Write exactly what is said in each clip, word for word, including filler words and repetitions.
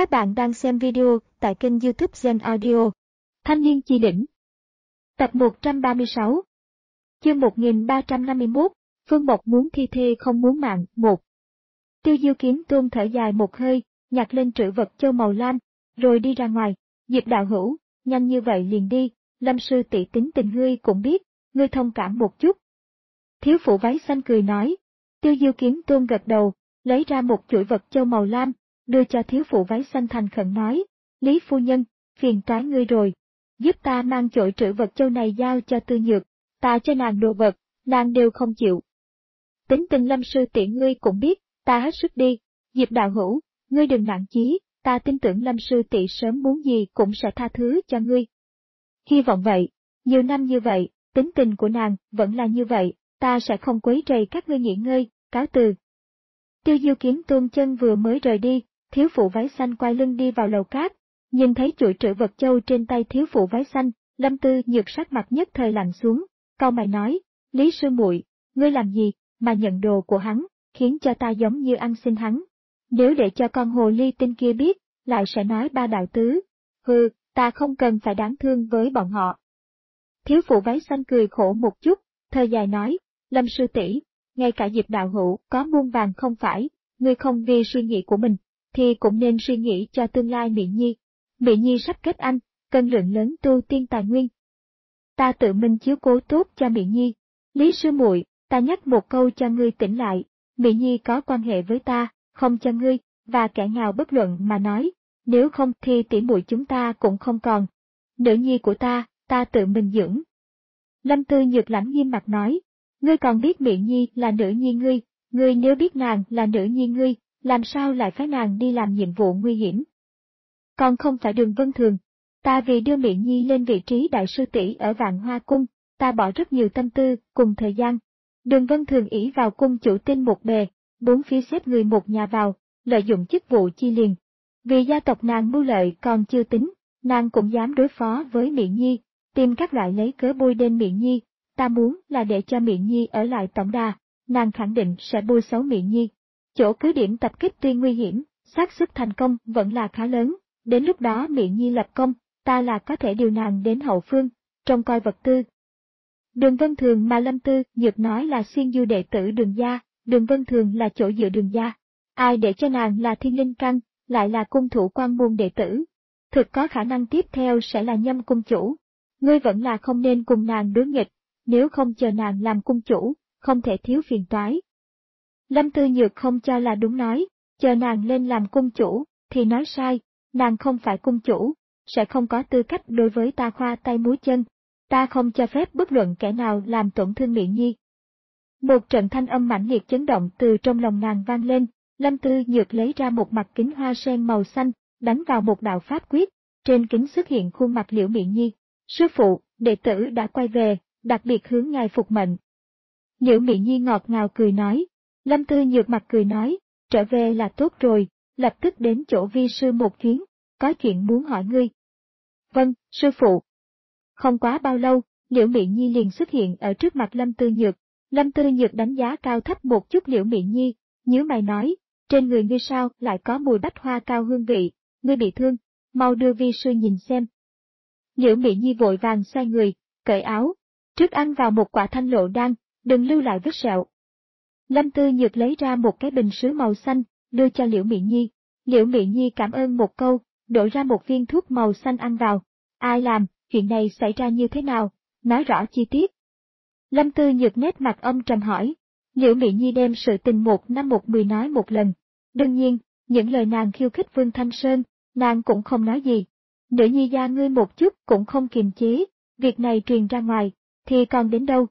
Các bạn đang xem video tại kênh YouTube Gen Audio. Thanh niên chi đỉnh. Tập một trăm ba mươi sáu. Chương một nghìn ba trăm năm mươi mốt, Phương Mộc muốn thi thê không muốn mạng. Một. Tiêu Diêu Kiếm Tôn thở dài một hơi, nhặt lên trữ vật châu màu lam, rồi đi ra ngoài. Diệp đạo hữu, nhanh như vậy liền đi, Lâm sư tỷ tính tình ngươi cũng biết, ngươi thông cảm một chút. Thiếu phụ váy xanh cười nói. Tiêu Diêu Kiếm Tôn gật đầu, lấy ra một chuỗi vật châu màu lam, đưa cho thiếu phụ váy xanh thành khẩn nói, Lý phu nhân, phiền toái ngươi rồi, giúp ta mang chuỗi trữ vật châu này giao cho Tư Nhược, ta cho nàng đồ vật, nàng đều không chịu. Tính tình Lâm sư tỷ ngươi cũng biết, ta hết sức đi, Diệp đạo hữu, ngươi đừng nản chí, ta tin tưởng Lâm sư tỷ sớm muốn gì cũng sẽ tha thứ cho ngươi. Hy vọng vậy, nhiều năm như vậy, tính tình của nàng vẫn là như vậy, ta sẽ không quấy rầy các ngươi nghỉ ngơi, cáo từ. Tiêu Diêu Kiếm Tôn chân vừa mới rời đi, thiếu phụ váy xanh quay lưng đi vào lầu cát, nhìn thấy chuỗi trữ vật châu trên tay thiếu phụ váy xanh, Lâm Tư Nhược sắc mặt nhất thời lạnh xuống, cau mày nói, Lý sư muội, ngươi làm gì mà nhận đồ của hắn, khiến cho ta giống như ăn xin hắn. Nếu để cho con hồ ly tinh kia biết, lại sẽ nói ba đạo tứ. Hừ, ta không cần phải đáng thương với bọn họ. Thiếu phụ váy xanh cười khổ một chút, thở dài nói, Lâm sư tỷ, ngay cả Diệp đạo hữu có muôn vàng không phải, ngươi không vì suy nghĩ của mình, thì cũng nên suy nghĩ cho tương lai Mỹ Nhi. Mỹ Nhi sắp kết anh, cần lượng lớn tu tiên tài nguyên. Ta tự mình chiếu cố tốt cho Mỹ Nhi. Lý sư muội, ta nhắc một câu cho ngươi tỉnh lại, Mỹ Nhi có quan hệ với ta, không cho ngươi, và kẻ nào bất luận mà nói, nếu không thì tỉ muội chúng ta cũng không còn. Nữ nhi của ta, ta tự mình dưỡng. Lâm Tư Nhược lãnh nghiêm mặt nói, ngươi còn biết Mỹ Nhi là nữ nhi ngươi, ngươi nếu biết nàng là nữ nhi ngươi, làm sao lại phái nàng đi làm nhiệm vụ nguy hiểm? Còn không phải Đường Vân Thường, ta vì đưa Mỹ Nhi lên vị trí đại sư tỷ ở Vạn Hoa Cung, ta bỏ rất nhiều tâm tư, cùng thời gian. Đường Vân Thường ỷ vào cung chủ tinh một bề, bốn phía xếp người một nhà vào, lợi dụng chức vụ chi liền. Vì gia tộc nàng mưu lợi còn chưa tính, nàng cũng dám đối phó với Mỹ Nhi, tìm các loại lấy cớ bôi đen Mỹ Nhi. Ta muốn là để cho Mỹ Nhi ở lại tổng đà, nàng khẳng định sẽ bôi xấu Mỹ Nhi. Chỗ cứ điểm tập kích tuy nguy hiểm, xác suất thành công vẫn là khá lớn, đến lúc đó Mỹ Nhi lập công, ta là có thể điều nàng đến hậu phương, trông coi vật tư. Đường Vân Thường mà Lâm Tư Nhược nói là xuyên du đệ tử Đường gia, Đường Vân Thường là chỗ dựa Đường gia. Ai để cho nàng là thiên linh căn, lại là cung thủ quan môn đệ tử. Thực có khả năng tiếp theo sẽ là Nhâm cung chủ. Ngươi vẫn là không nên cùng nàng đối nghịch, nếu không chờ nàng làm cung chủ, không thể thiếu phiền toái. Lâm Tư Nhược không cho là đúng nói, chờ nàng lên làm cung chủ, thì nói sai, nàng không phải cung chủ, sẽ không có tư cách đối với ta khoa tay múa chân, ta không cho phép bất luận kẻ nào làm tổn thương Mỹ Nhi. Một trận thanh âm mãnh liệt chấn động từ trong lòng nàng vang lên, Lâm Tư Nhược lấy ra một mặt kính hoa sen màu xanh, đánh vào một đạo pháp quyết, trên kính xuất hiện khuôn mặt Liễu Mỹ Nhi. Sư phụ, đệ tử đã quay về, đặc biệt hướng ngài phục mệnh. Liễu Mỹ Nhi ngọt ngào cười nói, Lâm Tư Nhược mặt cười nói, trở về là tốt rồi, lập tức đến chỗ vi sư một chuyến, có chuyện muốn hỏi ngươi. Vâng, sư phụ. Không quá bao lâu, Liễu Mỹ Nhi liền xuất hiện ở trước mặt Lâm Tư Nhược. Lâm Tư Nhược đánh giá cao thấp một chút Liễu Mỹ Nhi, nhíu mày nói, trên người ngươi sao lại có mùi bách hoa cao hương vị, ngươi bị thương, mau đưa vi sư nhìn xem. Liễu Mỹ Nhi vội vàng xoay người, cởi áo, trước ăn vào một quả thanh lộ đan, đừng lưu lại vết sẹo. Lâm Tư Nhược lấy ra một cái bình sứ màu xanh, đưa cho Liễu Mỹ Nhi. Liễu Mỹ Nhi cảm ơn một câu, đổ ra một viên thuốc màu xanh ăn vào. Ai làm, chuyện này xảy ra như thế nào, nói rõ chi tiết. Lâm Tư Nhược nét mặt âm trầm hỏi. Liễu Mỹ Nhi đem sự tình một năm một mười nói một lần. Đương nhiên, những lời nàng khiêu khích Vương Thanh Sơn, nàng cũng không nói gì. Nữ nhi gia ngươi một chút cũng không kiềm chế, việc này truyền ra ngoài, thì còn đến đâu.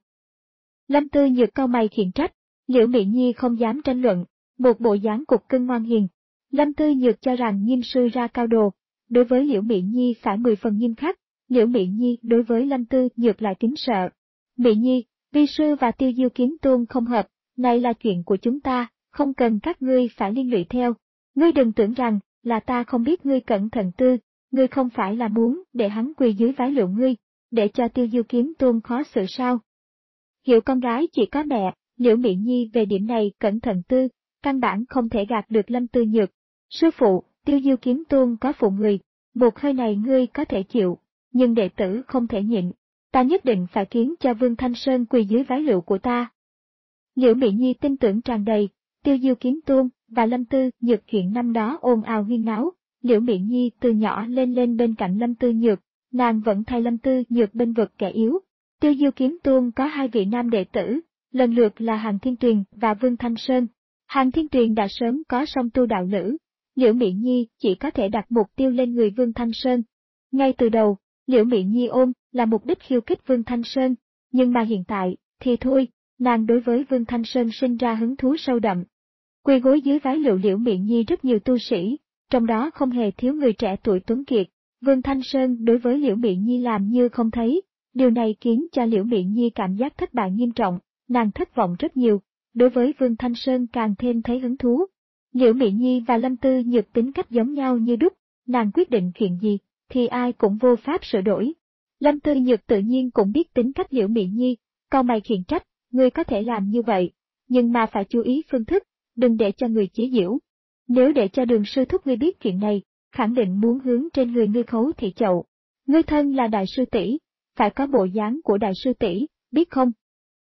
Lâm Tư Nhược cau mày khiển trách, Liễu Mỹ Nhi không dám tranh luận, một bộ dáng cục cưng ngoan hiền. Lâm Tư Nhược cho rằng nghiêm sư ra cao đồ, đối với Liễu Mỹ Nhi phải mười phần nghiêm khắc, Liễu Mỹ Nhi đối với Lâm Tư Nhược lại kính sợ. Mỹ Nhi, vi sư và Tiêu Diêu Kiếm Tôn không hợp, này là chuyện của chúng ta, không cần các ngươi phải liên lụy theo. Ngươi đừng tưởng rằng là ta không biết ngươi cẩn thận tư, ngươi không phải là muốn để hắn quỳ dưới vái lụa ngươi, để cho Tiêu Diêu Kiếm Tôn khó xử sao. Hiểu con gái chỉ có mẹ, Liễu Mỹ Nhi về điểm này cẩn thận tư, căn bản không thể gạt được Lâm Tư Nhược. Sư phụ, Tiêu Diêu Kiếm Tôn có phụ người, một hơi này ngươi có thể chịu, nhưng đệ tử không thể nhịn. Ta nhất định phải khiến cho Vương Thanh Sơn quỳ dưới vái lựu của ta. Liễu Mị Nhi tin tưởng tràn đầy, Tiêu Diêu Kiếm Tôn và Lâm Tư Nhược chuyện năm đó ồn ào huyên náo. Liễu Mị Nhi từ nhỏ lên lên bên cạnh Lâm Tư Nhược, nàng vẫn thay Lâm Tư Nhược bênh vực kẻ yếu. Tiêu Diêu Kiếm Tôn có hai vị nam đệ tử, lần lượt là Hàn Thiên Tuyền và Vương Thanh Sơn. Hàn Thiên Tuyền đã sớm có song tu đạo lữ, Liễu Mị Nhi chỉ có thể đặt mục tiêu lên người Vương Thanh Sơn. Ngay từ đầu, Liễu Mị Nhi ôm là mục đích khiêu khích Vương Thanh Sơn, nhưng mà hiện tại, thì thôi, nàng đối với Vương Thanh Sơn sinh ra hứng thú sâu đậm. Quỳ gối dưới vái lựu Liễu Mị Nhi rất nhiều tu sĩ, trong đó không hề thiếu người trẻ tuổi tuấn kiệt. Vương Thanh Sơn đối với Liễu Mị Nhi làm như không thấy, điều này khiến cho Liễu Mị Nhi cảm giác thất bại nghiêm trọng, nàng thất vọng rất nhiều, đối với Vương Thanh Sơn càng thêm thấy hứng thú. Liễu Mị Nhi và Lâm Tư Nhược tính cách giống nhau như đúc, nàng quyết định chuyện gì, thì ai cũng vô pháp sửa đổi. Lâm Tư Nhược tự nhiên cũng biết tính cách Liễu Mị Nhi, cau mày khiển trách, ngươi có thể làm như vậy, nhưng mà phải chú ý phương thức, đừng để cho người chế giễu. Nếu để cho Đường sư thúc ngươi biết chuyện này, khẳng định muốn hướng trên người ngươi khấu thị chậu. Ngươi thân là đại sư tỷ, phải có bộ dáng của đại sư tỷ, biết không?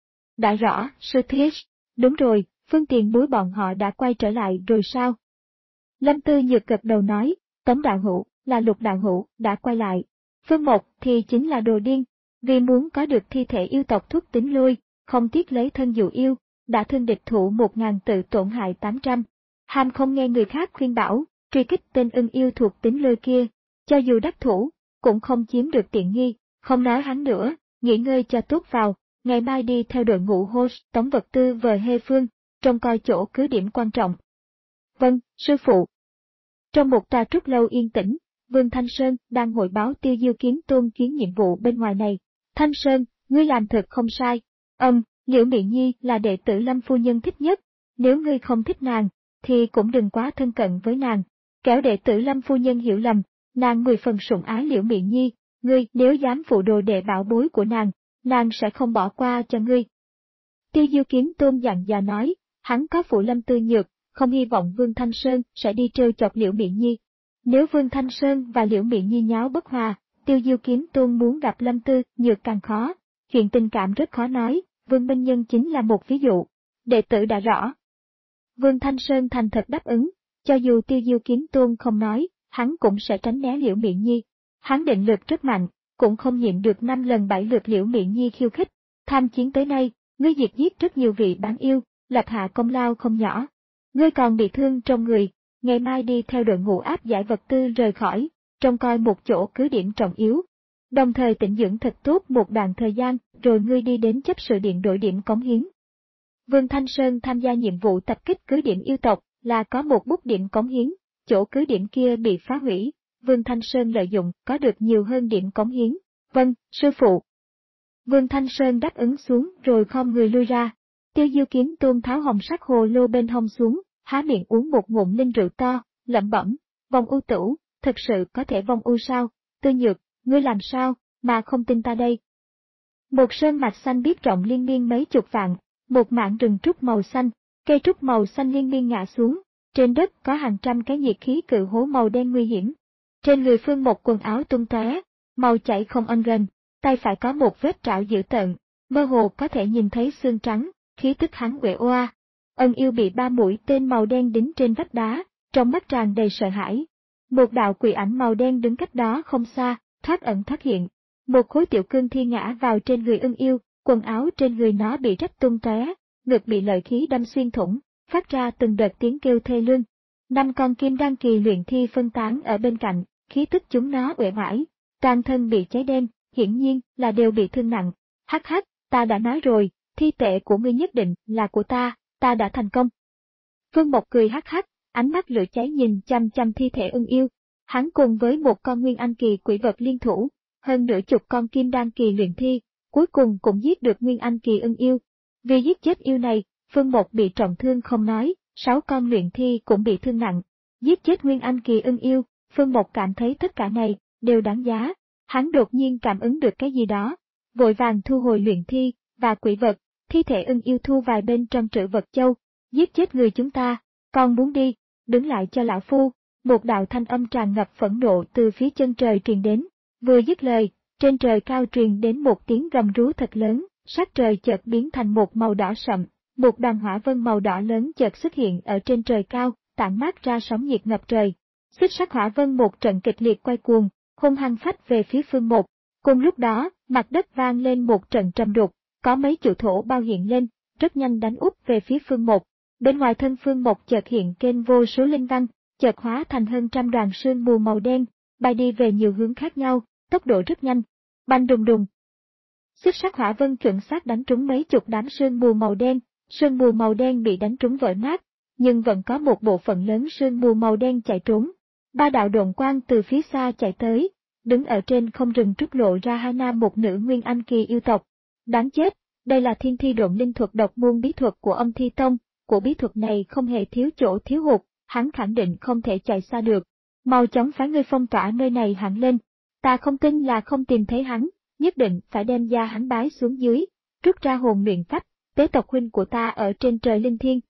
Đã rõ, sư thúc. Đúng rồi, Phương Tiền Bối bọn họ đã quay trở lại rồi sao? Lâm Tư Nhược gật đầu nói, Tống đạo hữu, là Lục đạo hữu, đã quay lại. Phương Mộc thì chính là đồ điên, vì muốn có được thi thể yêu tộc Thúc Tính Lôi, không tiếc lấy thân dụ yêu, đã thương địch thủ một ngàn tự tổn hại tám trăm. Ham không nghe người khác khuyên bảo, truy kích tên ưng yêu thuộc Tính Lôi kia, cho dù đắc thủ, cũng không chiếm được tiện nghi, không nói hắn nữa, nghỉ ngơi cho tốt vào, ngày mai đi theo đội ngũ host tống vật tư về Hê Phương, trông coi chỗ cứ điểm quan trọng. Vâng, sư phụ. Trong một tòa trúc lâu yên tĩnh, Vương Thanh Sơn đang hội báo Tiêu Diêu Kiếm Tôn chuyến nhiệm vụ bên ngoài này. Thanh Sơn, ngươi làm thật không sai. Âm, Liễu Mị Nhi là đệ tử Lâm phu nhân thích nhất, nếu ngươi không thích nàng, thì cũng đừng quá thân cận với nàng. Kéo đệ tử Lâm phu nhân hiểu lầm, nàng mười phần sủng ái Liễu Mị Nhi, ngươi nếu dám phụ đồ đệ bảo bối của nàng, nàng sẽ không bỏ qua cho ngươi. Tiêu Diêu Kiếm Tôn dặn dò nói, hắn có phụ Lâm Tư Nhược, không hy vọng Vương Thanh Sơn sẽ đi trêu chọc Liễu Mị Nhi. Nếu Vương Thanh Sơn và Liễu Mị Nhi nháo bất hòa, Tiêu Diêu Kiếm Tôn muốn gặp Lâm Tư Nhược càng khó, chuyện tình cảm rất khó nói, Vương Minh Nhân chính là một ví dụ. Đệ tử đã rõ. Vương Thanh Sơn thành thật đáp ứng, cho dù Tiêu Diêu Kiếm Tôn không nói, hắn cũng sẽ tránh né Liễu Mị Nhi. Hắn định lực rất mạnh, cũng không nhịn được năm lần bảy lượt Liễu Mị Nhi khiêu khích. Tham chiến tới nay, ngươi diệt giết rất nhiều vị bán yêu, lập hạ công lao không nhỏ. Ngươi còn bị thương trong người, ngày mai đi theo đội ngũ áp giải vật tư rời khỏi, trông coi một chỗ cứ điểm trọng yếu. Đồng thời tĩnh dưỡng thật tốt một đoạn thời gian, rồi ngươi đi đến chấp sự điện đổi điểm cống hiến. Vương Thanh Sơn tham gia nhiệm vụ tập kích cứ điểm yêu tộc là có một bút điểm cống hiến, chỗ cứ điểm kia bị phá hủy, Vương Thanh Sơn lợi dụng có được nhiều hơn điểm cống hiến. Vâng, sư phụ. Vương Thanh Sơn đáp ứng xuống rồi khom người lui ra. Tiêu Diêu Kiếm Tôn tháo hồng sắc hồ lô bên hông xuống, há miệng uống một ngụm linh rượu to, lẩm bẩm, vong ưu tửu, thật sự có thể vong ưu sao? Tư Nhược, ngươi làm sao, mà không tin ta đây? Một sơn mạch xanh biếc rộng liên miên mấy chục vạn, một mảng rừng trúc màu xanh, cây trúc màu xanh liên miên ngã xuống, trên đất có hàng trăm cái nhiệt khí cự hố màu đen nguy hiểm. Trên người Phương một quần áo tung tóe, màu chảy không ân gần, tay phải có một vết trảo dữ tợn, mơ hồ có thể nhìn thấy xương trắng, khí tức hắn uể oa. Ân yêu bị ba mũi tên màu đen đính trên vách đá, trong mắt tràn đầy sợ hãi. Một đạo quỷ ảnh màu đen đứng cách đó không xa, thoát ẩn thoát hiện. Một khối tiểu cương thi ngã vào trên người ân yêu, quần áo trên người nó bị rách tung tóe, ngực bị lợi khí đâm xuyên thủng, phát ra từng đợt tiếng kêu thê lương. Năm con kim đan kỳ luyện thi phân tán ở bên cạnh, khí tức chúng nó uể oải, toàn thân bị cháy đen, hiển nhiên là đều bị thương nặng. Hắc hắc, ta đã nói rồi, thi thể của ngươi nhất định là của ta, ta đã thành công. Phương Mộc cười hắc hắc, ánh mắt lửa cháy nhìn chăm chăm thi thể ưng yêu. Hắn cùng với một con nguyên anh kỳ quỷ vật liên thủ, hơn nửa chục con kim đan kỳ luyện thi, cuối cùng cũng giết được nguyên anh kỳ ưng yêu. Vì giết chết yêu này, Phương Mộc bị trọng thương không nói, sáu con luyện thi cũng bị thương nặng. Giết chết nguyên anh kỳ ưng yêu, Phương Mộc cảm thấy tất cả này đều đáng giá. Hắn đột nhiên cảm ứng được cái gì đó, vội vàng thu hồi luyện thi và quỷ vật, thi thể ưng yêu thu vài bên trong trữ vật châu. Giết chết người chúng ta, còn muốn đi, đứng lại cho lão phu. một đạo thanh âm tràn ngập phẫn nộ từ phía chân trời truyền đến. Vừa dứt lời, trên trời cao truyền đến một tiếng gầm rú thật lớn, sắc trời chợt biến thành một màu đỏ sậm, một đoàn hỏa vân màu đỏ lớn chợt xuất hiện ở trên trời cao, tản mát ra sóng nhiệt ngập trời. Xích sắc hỏa vân một trận kịch liệt quay cuồng, hung hăng phách về phía Phương Một. Cùng lúc đó, mặt đất vang lên một trận trầm đục, có mấy trụ thổ bao hiện lên, rất nhanh đánh úp về phía Phương Một. Bên ngoài thân Phương Một chợt hiện kênh vô số linh văn, chợt hóa thành hơn trăm đoàn sương mù màu đen, bay đi về nhiều hướng khác nhau, tốc độ rất nhanh. Bành đùng đùng. Xích sắc hỏa vân chuẩn xác đánh trúng mấy chục đám sương mù màu đen, sương mù màu đen bị đánh trúng vỡ nát, nhưng vẫn có một bộ phận lớn sương mù màu đen chạy trốn. Ba đạo độn quang từ phía xa chạy tới, đứng ở trên không rừng trúc lộ ra hai nam một nữ nguyên anh kỳ yêu tộc. Đáng chết, đây là thiên thi độn linh thuật độc môn bí thuật của âm thi tông, của bí thuật này không hề thiếu chỗ thiếu hụt, hắn khẳng định không thể chạy xa được. Mau chóng phái ngươi phong tỏa nơi này hẳn lên, ta không tin là không tìm thấy hắn, nhất định phải đem da hắn bái xuống dưới, rút ra hồn luyện phách, tế tộc huynh của ta ở trên trời linh thiên.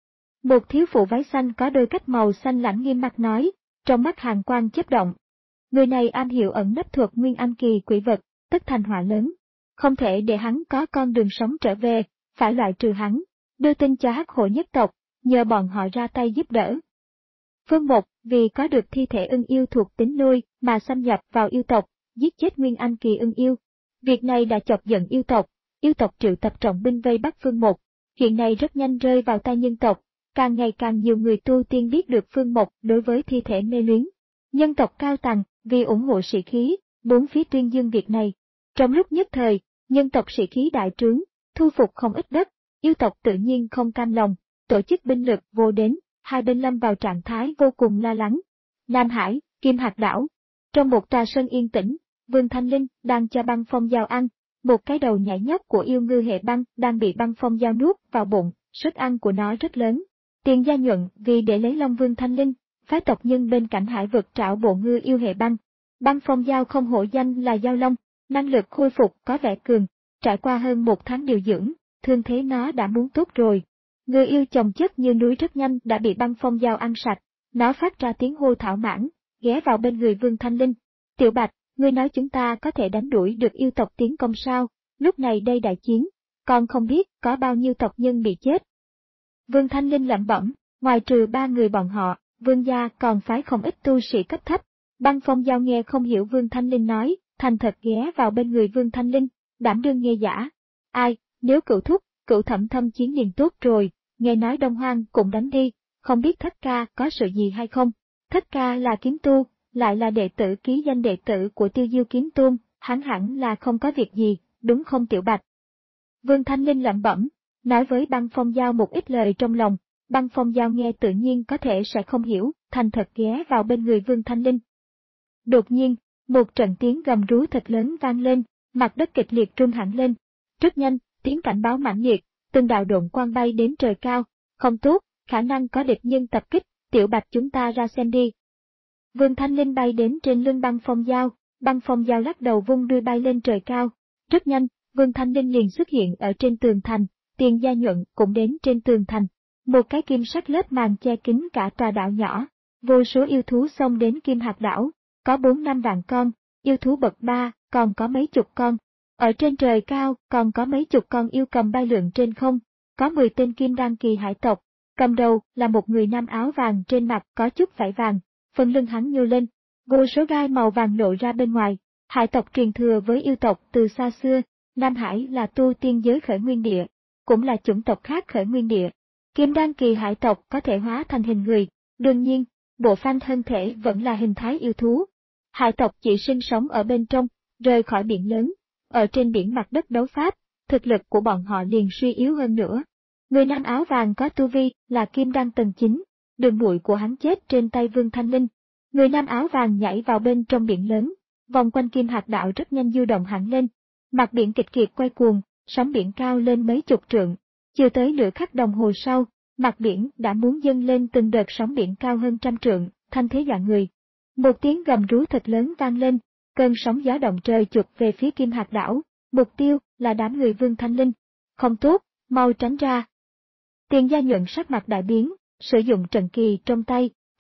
Một thiếu phụ váy xanh có đôi cách màu xanh lãnh nghiêm mặt nói, trong mắt hàn quang chớp động. Người này am hiểu ẩn nấp thuật nguyên anh kỳ quỷ vật, tất thành họa lớn. Không thể để hắn có con đường sống trở về, phải loại trừ hắn, đưa tin cho hắc hổ nhất tộc, nhờ bọn họ ra tay giúp đỡ. Phương Một, vì có được thi thể ưng yêu thuộc tính nuôi mà xâm nhập vào yêu tộc, giết chết nguyên anh kỳ ưng yêu. Việc này đã chọc giận yêu tộc, yêu tộc triệu tập trọng binh vây bắt Phương Một. Chuyện này rất nhanh rơi vào tay nhân tộc, càng ngày càng nhiều người tu tiên biết được Phương Một đối với thi thể mê luyến. Nhân tộc cao tầng, vì ủng hộ sĩ khí, bốn phía tuyên dương việc này. Trong lúc nhất thời, nhân tộc sĩ khí đại trướng, thu phục không ít đất, yêu tộc tự nhiên không cam lòng, tổ chức binh lực vô đến, hai bên lâm vào trạng thái vô cùng lo lắng. Nam Hải, Kim Hạt Đảo. Trong một trà sơn yên tĩnh, Vương Thanh Linh đang cho băng phong dao ăn, một cái đầu nhảy nhóc của yêu ngư hệ băng đang bị băng phong dao nuốt vào bụng, suất ăn của nó rất lớn. Tiền Gia Nhuận vì để lấy Long Vương Thanh Linh, phái tộc nhân bên cạnh hải vực trảo bộ ngư yêu hệ băng. Băng phong dao không hổ danh là dao long, năng lực khôi phục có vẻ cường, trải qua hơn một tháng điều dưỡng, thương thế nó đã muốn tốt rồi. Ngư yêu chồng chất như núi rất nhanh đã bị băng phong dao ăn sạch, nó phát ra tiếng hô thảo mãn, ghé vào bên người Vương Thanh Linh. Tiểu Bạch, ngươi nói chúng ta có thể đánh đuổi được yêu tộc tiến công sao? Lúc này đây đại chiến, còn không biết có bao nhiêu tộc nhân bị chết. Vương Thanh Linh lẩm bẩm, ngoài trừ ba người bọn họ, Vương gia còn phái không ít tu sĩ cấp thấp. Băng phong dao nghe không hiểu Vương Thanh Linh nói, thành thật ghé vào bên người Vương Thanh Linh, đảm đương nghe giả. Ai, nếu cửu thúc, cửu thẩm thâm chiến liền tốt rồi, nghe nói Đông Hoang cũng đánh đi, không biết Thất Ca có sự gì hay không? Thất Ca là kiếm tu, lại là đệ tử ký danh đệ tử của Tiêu Diêu Kiếm Tôn, hắn hẳn là không có việc gì, đúng không Tiểu Bạch? Vương Thanh Linh lẩm bẩm, nói với băng phong dao một ít lời trong lòng, băng phong dao nghe tự nhiên có thể sẽ không hiểu, thành thật ghé vào bên người Vương Thanh Linh. Đột nhiên, một trận tiếng gầm rú thật lớn vang lên, mặt đất kịch liệt rung hẳn lên. Rất nhanh, tiếng cảnh báo mãnh liệt, từng đạo độn quang bay đến trời cao, không tốt, khả năng có địch nhân tập kích, Tiểu Bạch chúng ta ra xem đi. Vương Thanh Linh bay đến trên lưng băng phong dao, băng phong dao lắc đầu vung đuôi bay lên trời cao. Rất nhanh, Vương Thanh Linh liền xuất hiện ở trên tường thành, Tiền Gia Nhuận cũng đến trên tường thành. Một cái kim sắc lớp màn che kín cả tòa đảo nhỏ, vô số yêu thú xông đến Kim Hạt Đảo, có bốn năm vạn con, yêu thú bậc ba, còn có mấy chục con. Ở trên trời cao còn có mấy chục con yêu cầm bay lượn trên không, có mười tên kim đan kỳ hải tộc, cầm đầu là một người nam áo vàng trên mặt có chút vảy vàng, phần lưng hắn nhô lên, vô số gai màu vàng lộ ra bên ngoài. Hải tộc truyền thừa với yêu tộc từ xa xưa, Nam Hải là tu tiên giới khởi nguyên địa, cũng là chủng tộc khác khởi nguyên địa. Kim đan kỳ hải tộc có thể hóa thành hình người, đương nhiên, bộ phanh thân thể vẫn là hình thái yêu thú. Hải tộc chỉ sinh sống ở bên trong, rời khỏi biển lớn, ở trên biển mặt đất đấu pháp, thực lực của bọn họ liền suy yếu hơn nữa. Người nam áo vàng có tu vi là kim đan tầng chín, đường muội của hắn chết trên tay Vương Thanh Linh. Người nam áo vàng nhảy vào bên trong biển lớn, vòng quanh Kim Hạt Đảo rất nhanh du động hẳn lên. Mặt biển kịch kiệt quay cuồng, sóng biển cao lên mấy chục trượng. Chưa tới nửa khắc đồng hồ sau, mặt biển đã muốn dâng lên từng đợt sóng biển cao hơn trăm trượng, thanh thế dọa người. Một tiếng gầm rú thật lớn vang lên, cơn sóng gió động trời chụp về phía Kim Hạt Đảo, mục tiêu là đám người Vương Thanh Linh. Không tốt, mau tránh ra. Tiền Gia Nhuận sắc mặt đại biến, sử dụng trận kỳ trong tay,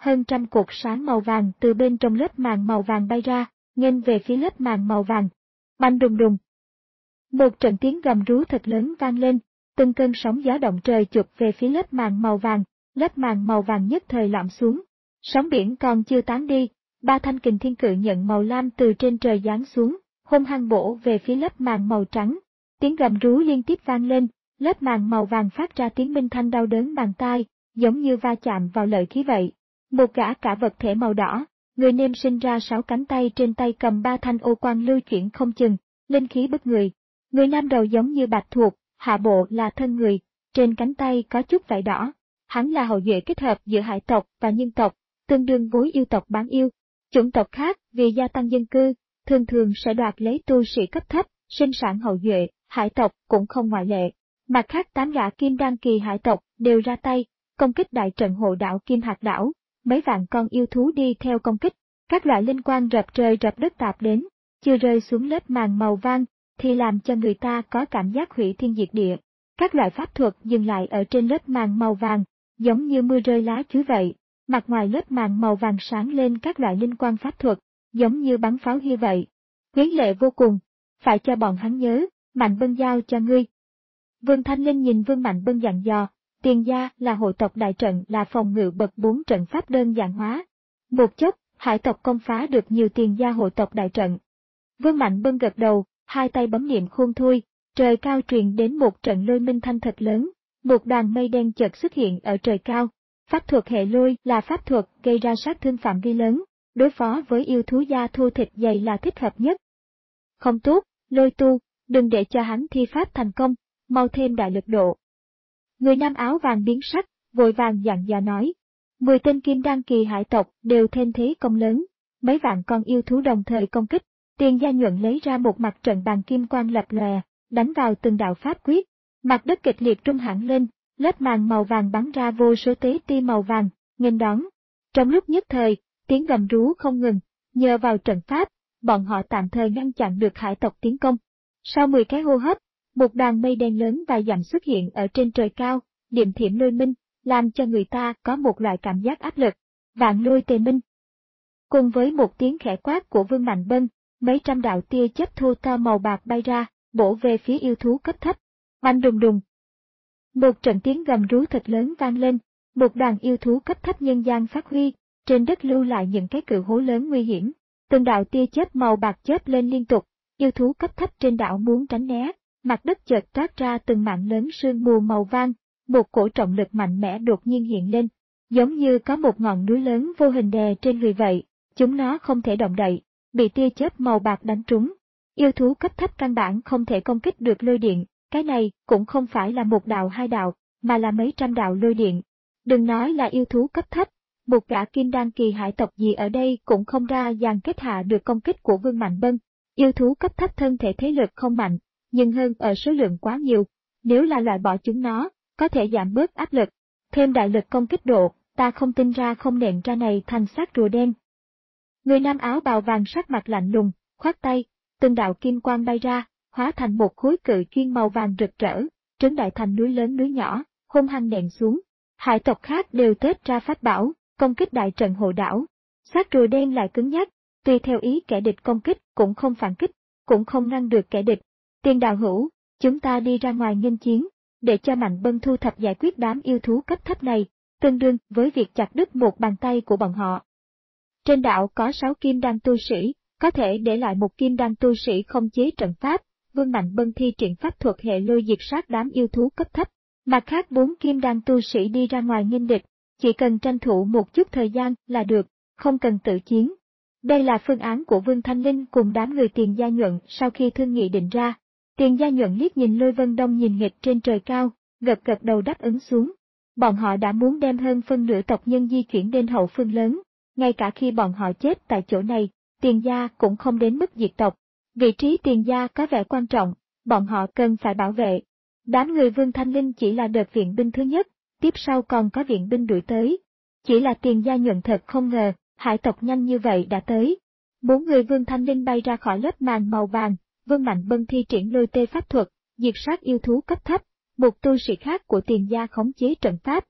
hơn trăm cột sáng màu vàng từ bên trong lớp màng màu vàng bay ra, nghênh về phía lớp màng màu vàng. Bành đùng đùng. Một trận tiếng gầm rú thật lớn vang lên, từng cơn sóng gió động trời chụp về phía lớp màng màu vàng, lớp màng màu vàng nhất thời lõm xuống. Sóng biển còn chưa tán đi, ba thanh kình thiên cự nhận màu lam từ trên trời giáng xuống, hung hăng bổ về phía lớp màng màu trắng. Tiếng gầm rú liên tiếp vang lên, lớp màng màu vàng phát ra tiếng minh thanh đau đớn bàn tai, giống như va chạm vào lợi khí vậy. Một gã cả vật thể màu đỏ, người nêm sinh ra sáu cánh tay trên tay cầm ba thanh ô quan lưu chuyển không chừng, linh khí bức người. Người nam đầu giống như bạch tuộc, hạ bộ là thân người, trên cánh tay có chút vảy đỏ. Hắn là hậu duệ kết hợp giữa hải tộc và nhân tộc, tương đương với yêu tộc bán yêu. Chủng tộc khác vì gia tăng dân cư, thường thường sẽ đoạt lấy tu sĩ cấp thấp, sinh sản hậu duệ, hải tộc cũng không ngoại lệ. Mặt khác tám gã kim đan kỳ hải tộc đều ra tay, công kích đại trận hộ đảo Kim Hạt đảo, mấy vạn con yêu thú đi theo công kích, các loại linh quang rập trời rập đất tạp đến, chưa rơi xuống lớp màng màu vàng, thì làm cho người ta có cảm giác hủy thiên diệt địa. Các loại pháp thuật dừng lại ở trên lớp màng màu vàng, giống như mưa rơi lá chuối vậy, mặt ngoài lớp màng màu vàng sáng lên các loại linh quang pháp thuật, giống như bắn pháo như vậy. Huyến lệ vô cùng, phải cho bọn hắn nhớ, Mạnh Bân giao cho ngươi. Vương Thanh Linh nhìn Vương Mạnh Bân dặn dò, Tiền gia là hội tộc đại trận là phòng ngự bậc bốn trận pháp đơn giản hóa. Một chốc, hải tộc công phá được nhiều tiền gia hội tộc đại trận. Vương Mạnh Bân gật đầu, hai tay bấm niệm khôn thui, trời cao truyền đến một trận lôi minh thanh thật lớn, một đoàn mây đen chợt xuất hiện ở trời cao. Pháp thuật hệ lôi là pháp thuật gây ra sát thương phạm vi lớn, đối phó với yêu thú da thô thịt dày là thích hợp nhất. Không tốt, Lôi tu, đừng để cho hắn thi pháp thành công, mau thêm đại lực độ. Người nam áo vàng biến sắc, vội vàng dặn dò nói. Mười tên kim đan kỳ hải tộc đều thêm thế công lớn, mấy vạn con yêu thú đồng thời công kích, Tiền gia nhuận lấy ra một mặt trận bàn kim quang lập lòe, đánh vào từng đạo pháp quyết, mặt đất kịch liệt rung hẳn lên, lớp màng màu vàng bắn ra vô số tế ti màu vàng, nghênh đón. Trong lúc nhất thời, tiếng gầm rú không ngừng, nhờ vào trận pháp, bọn họ tạm thời ngăn chặn được hải tộc tiến công. Sau mười cái hô hấp, một đoàn mây đen lớn vài dặm xuất hiện ở trên trời cao, điểm thiểm lôi minh, làm cho người ta có một loại cảm giác áp lực. Vạn lôi tề minh. Cùng với một tiếng khẽ quát của Vương Mạnh Bân, mấy trăm đạo tia chớp thô to màu bạc bay ra, bổ về phía yêu thú cấp thấp. Oanh đùng đùng. Một trận tiếng gầm rú thật lớn vang lên, một đoàn yêu thú cấp thấp nhân gian phát huy, trên đất lưu lại những cái cự hố lớn nguy hiểm. Từng đạo tia chớp màu bạc chớp lên liên tục, yêu thú cấp thấp trên đảo muốn tránh né, mặt đất chợt toát ra từng mảng lớn sương mù màu vàng, một cổ trọng lực mạnh mẽ đột nhiên hiện lên, giống như có một ngọn núi lớn vô hình đè trên người vậy, chúng nó không thể động đậy, bị tia chớp màu bạc đánh trúng. Yêu thú cấp thấp căn bản không thể công kích được lôi điện, cái này cũng không phải là một đạo hai đạo, mà là mấy trăm đạo lôi điện. Đừng nói là yêu thú cấp thấp, một gã kim đan kỳ hải tộc gì ở đây cũng không ra dàn kết hạ được công kích của Vương Mạnh Bân. Yêu thú cấp thấp thân thể thế lực không mạnh, nhưng hơn ở số lượng quá nhiều, nếu là loại bỏ chúng nó, có thể giảm bớt áp lực. Thêm đại lực công kích độ, ta không tin ra không nện ra này thành xác rùa đen. Người nam áo bào vàng sắc mặt lạnh lùng, khoát tay, từng đạo kim quang bay ra, hóa thành một khối cự chuyên màu vàng rực rỡ, trấn đại thành núi lớn núi nhỏ, hung hăng nện xuống. Hải tộc khác đều tết ra pháp bảo, công kích đại trận hộ đảo. Xác rùa đen lại cứng nhắc, tùy theo ý kẻ địch công kích cũng không phản kích, cũng không ngăn được kẻ địch. Tiền đạo hữu, chúng ta đi ra ngoài nghênh chiến, để cho Mạnh Bân thu thập giải quyết đám yêu thú cấp thấp này, tương đương với việc chặt đứt một bàn tay của bọn họ. Trên đảo có sáu kim đan tu sĩ, có thể để lại một kim đan tu sĩ không chế trận pháp, Vương Mạnh Bân thi triển pháp thuật hệ lôi diệt sát đám yêu thú cấp thấp. Mặt khác bốn kim đan tu sĩ đi ra ngoài nghênh địch, chỉ cần tranh thủ một chút thời gian là được, không cần tự chiến. Đây là phương án của Vương Thanh Linh cùng đám người Tiền gia nhuận sau khi thương nghị định ra. Tiền gia nhuận liếc nhìn Lôi Vân Đông nhìn nghịch trên trời cao, gật gật đầu đáp ứng xuống. Bọn họ đã muốn đem hơn phân nửa tộc nhân di chuyển đến hậu phương lớn, ngay cả khi bọn họ chết tại chỗ này, Tiền gia cũng không đến mức diệt tộc. Vị trí Tiền gia có vẻ quan trọng, bọn họ cần phải bảo vệ. Đám người Vương Thanh Linh chỉ là đợt viện binh thứ nhất, tiếp sau còn có viện binh đuổi tới. Chỉ là Tiền gia nhuận thật không ngờ, hải tộc nhanh như vậy đã tới. Bốn người Vương Thanh Linh bay ra khỏi lớp màn màu vàng, Vương Mạnh Bân thi triển lôi tê pháp thuật, diệt sát yêu thú cấp thấp, một tu sĩ khác của Tiền gia khống chế trận pháp.